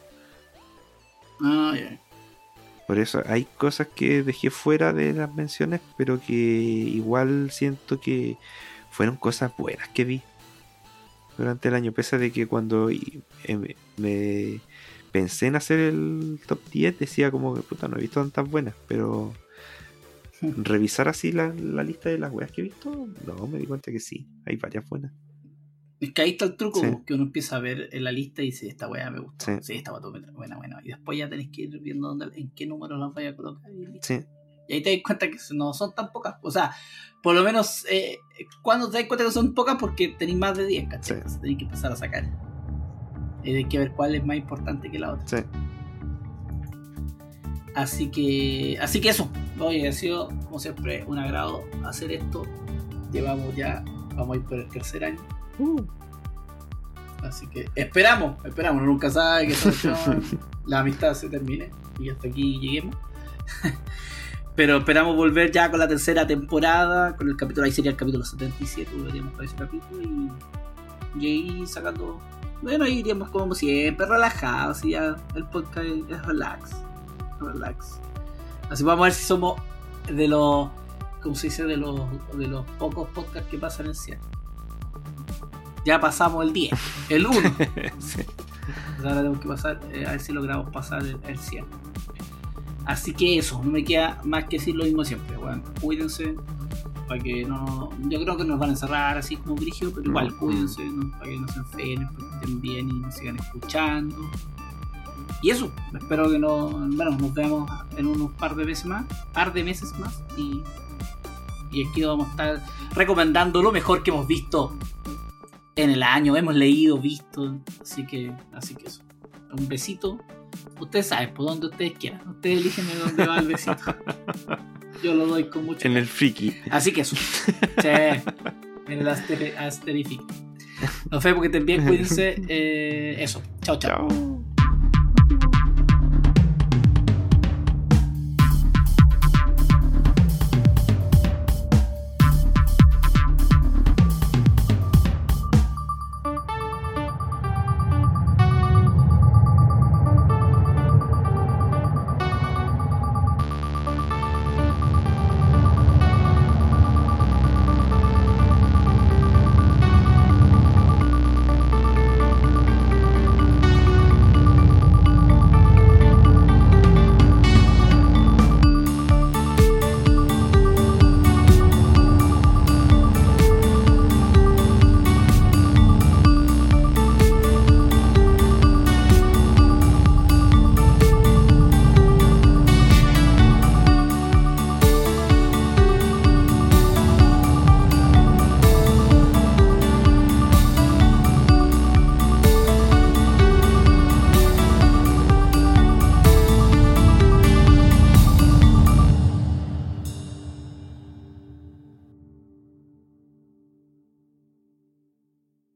Ah, ya. Por eso hay cosas que dejé fuera de las menciones, pero que igual siento que fueron cosas buenas que vi durante el año, pese a de que cuando y, eh, me pensé en hacer el top diez decía como que puta, no he visto tantas buenas, pero revisar así la, la lista de las weas que he visto, no, me di cuenta que sí, hay varias buenas. Es que ahí está el truco, Sí. que uno empieza a ver en la lista y dice, esta weá me gustó. Sí. Sí, esta weá buena, buena, buena. Y después ya tenés que ir viendo dónde, en qué número las vaya a colocar. Y, listo. Sí, Y ahí te das cuenta que no son tan pocas. O sea, por lo menos, eh, cuando te das cuenta que son pocas, porque tenéis más de diez, ¿cachai? Sí. Entonces tenéis que empezar a sacar. Y hay que ver cuál es más importante que la otra. sí. Así que, así que eso. Oye, ha sido, como siempre, un agrado hacer esto. Llevamos ya, vamos a ir por el tercer año. Uh, Así que esperamos, esperamos. Uno nunca sabe que esta cuestión, la amistad se termine y hasta aquí lleguemos. Pero esperamos volver ya con la tercera temporada. Con el capítulo, ahí sería el capítulo setenta y siete. Volveríamos con ese capítulo y, y ahí sacando. Bueno, ahí iríamos como siempre, relajados. Y ya el podcast es relax. Relax. Así vamos a ver si somos de los como se dice, de los, de los pocos podcasts que pasan el cien. Ya pasamos el diez, el uno. Sí. Ahora tenemos que pasar, eh, a ver si logramos pasar el, el cien. Así que eso, no me queda más que decir lo mismo siempre. Bueno, cuídense, para que no. Yo creo que nos van a encerrar así como brígido, pero igual, Mm. cuídense, ¿no? Para que no se enfermen, para que estén bien y nos sigan escuchando. Y eso, espero que no, bueno, nos veamos en unos par de meses más, par de meses más, y, y aquí vamos a estar recomendando lo mejor que hemos visto en el año, hemos leído, visto, así que, así que eso. Un besito. Ustedes saben, por donde ustedes quieran. Ustedes eligen de dónde va el besito. Yo lo doy con mucho. En el friki. Así que eso. Sí, en el aster- asterific. Nos vemos, que estén bien, cuídense. Eh, eso. Chao, chao. Chao.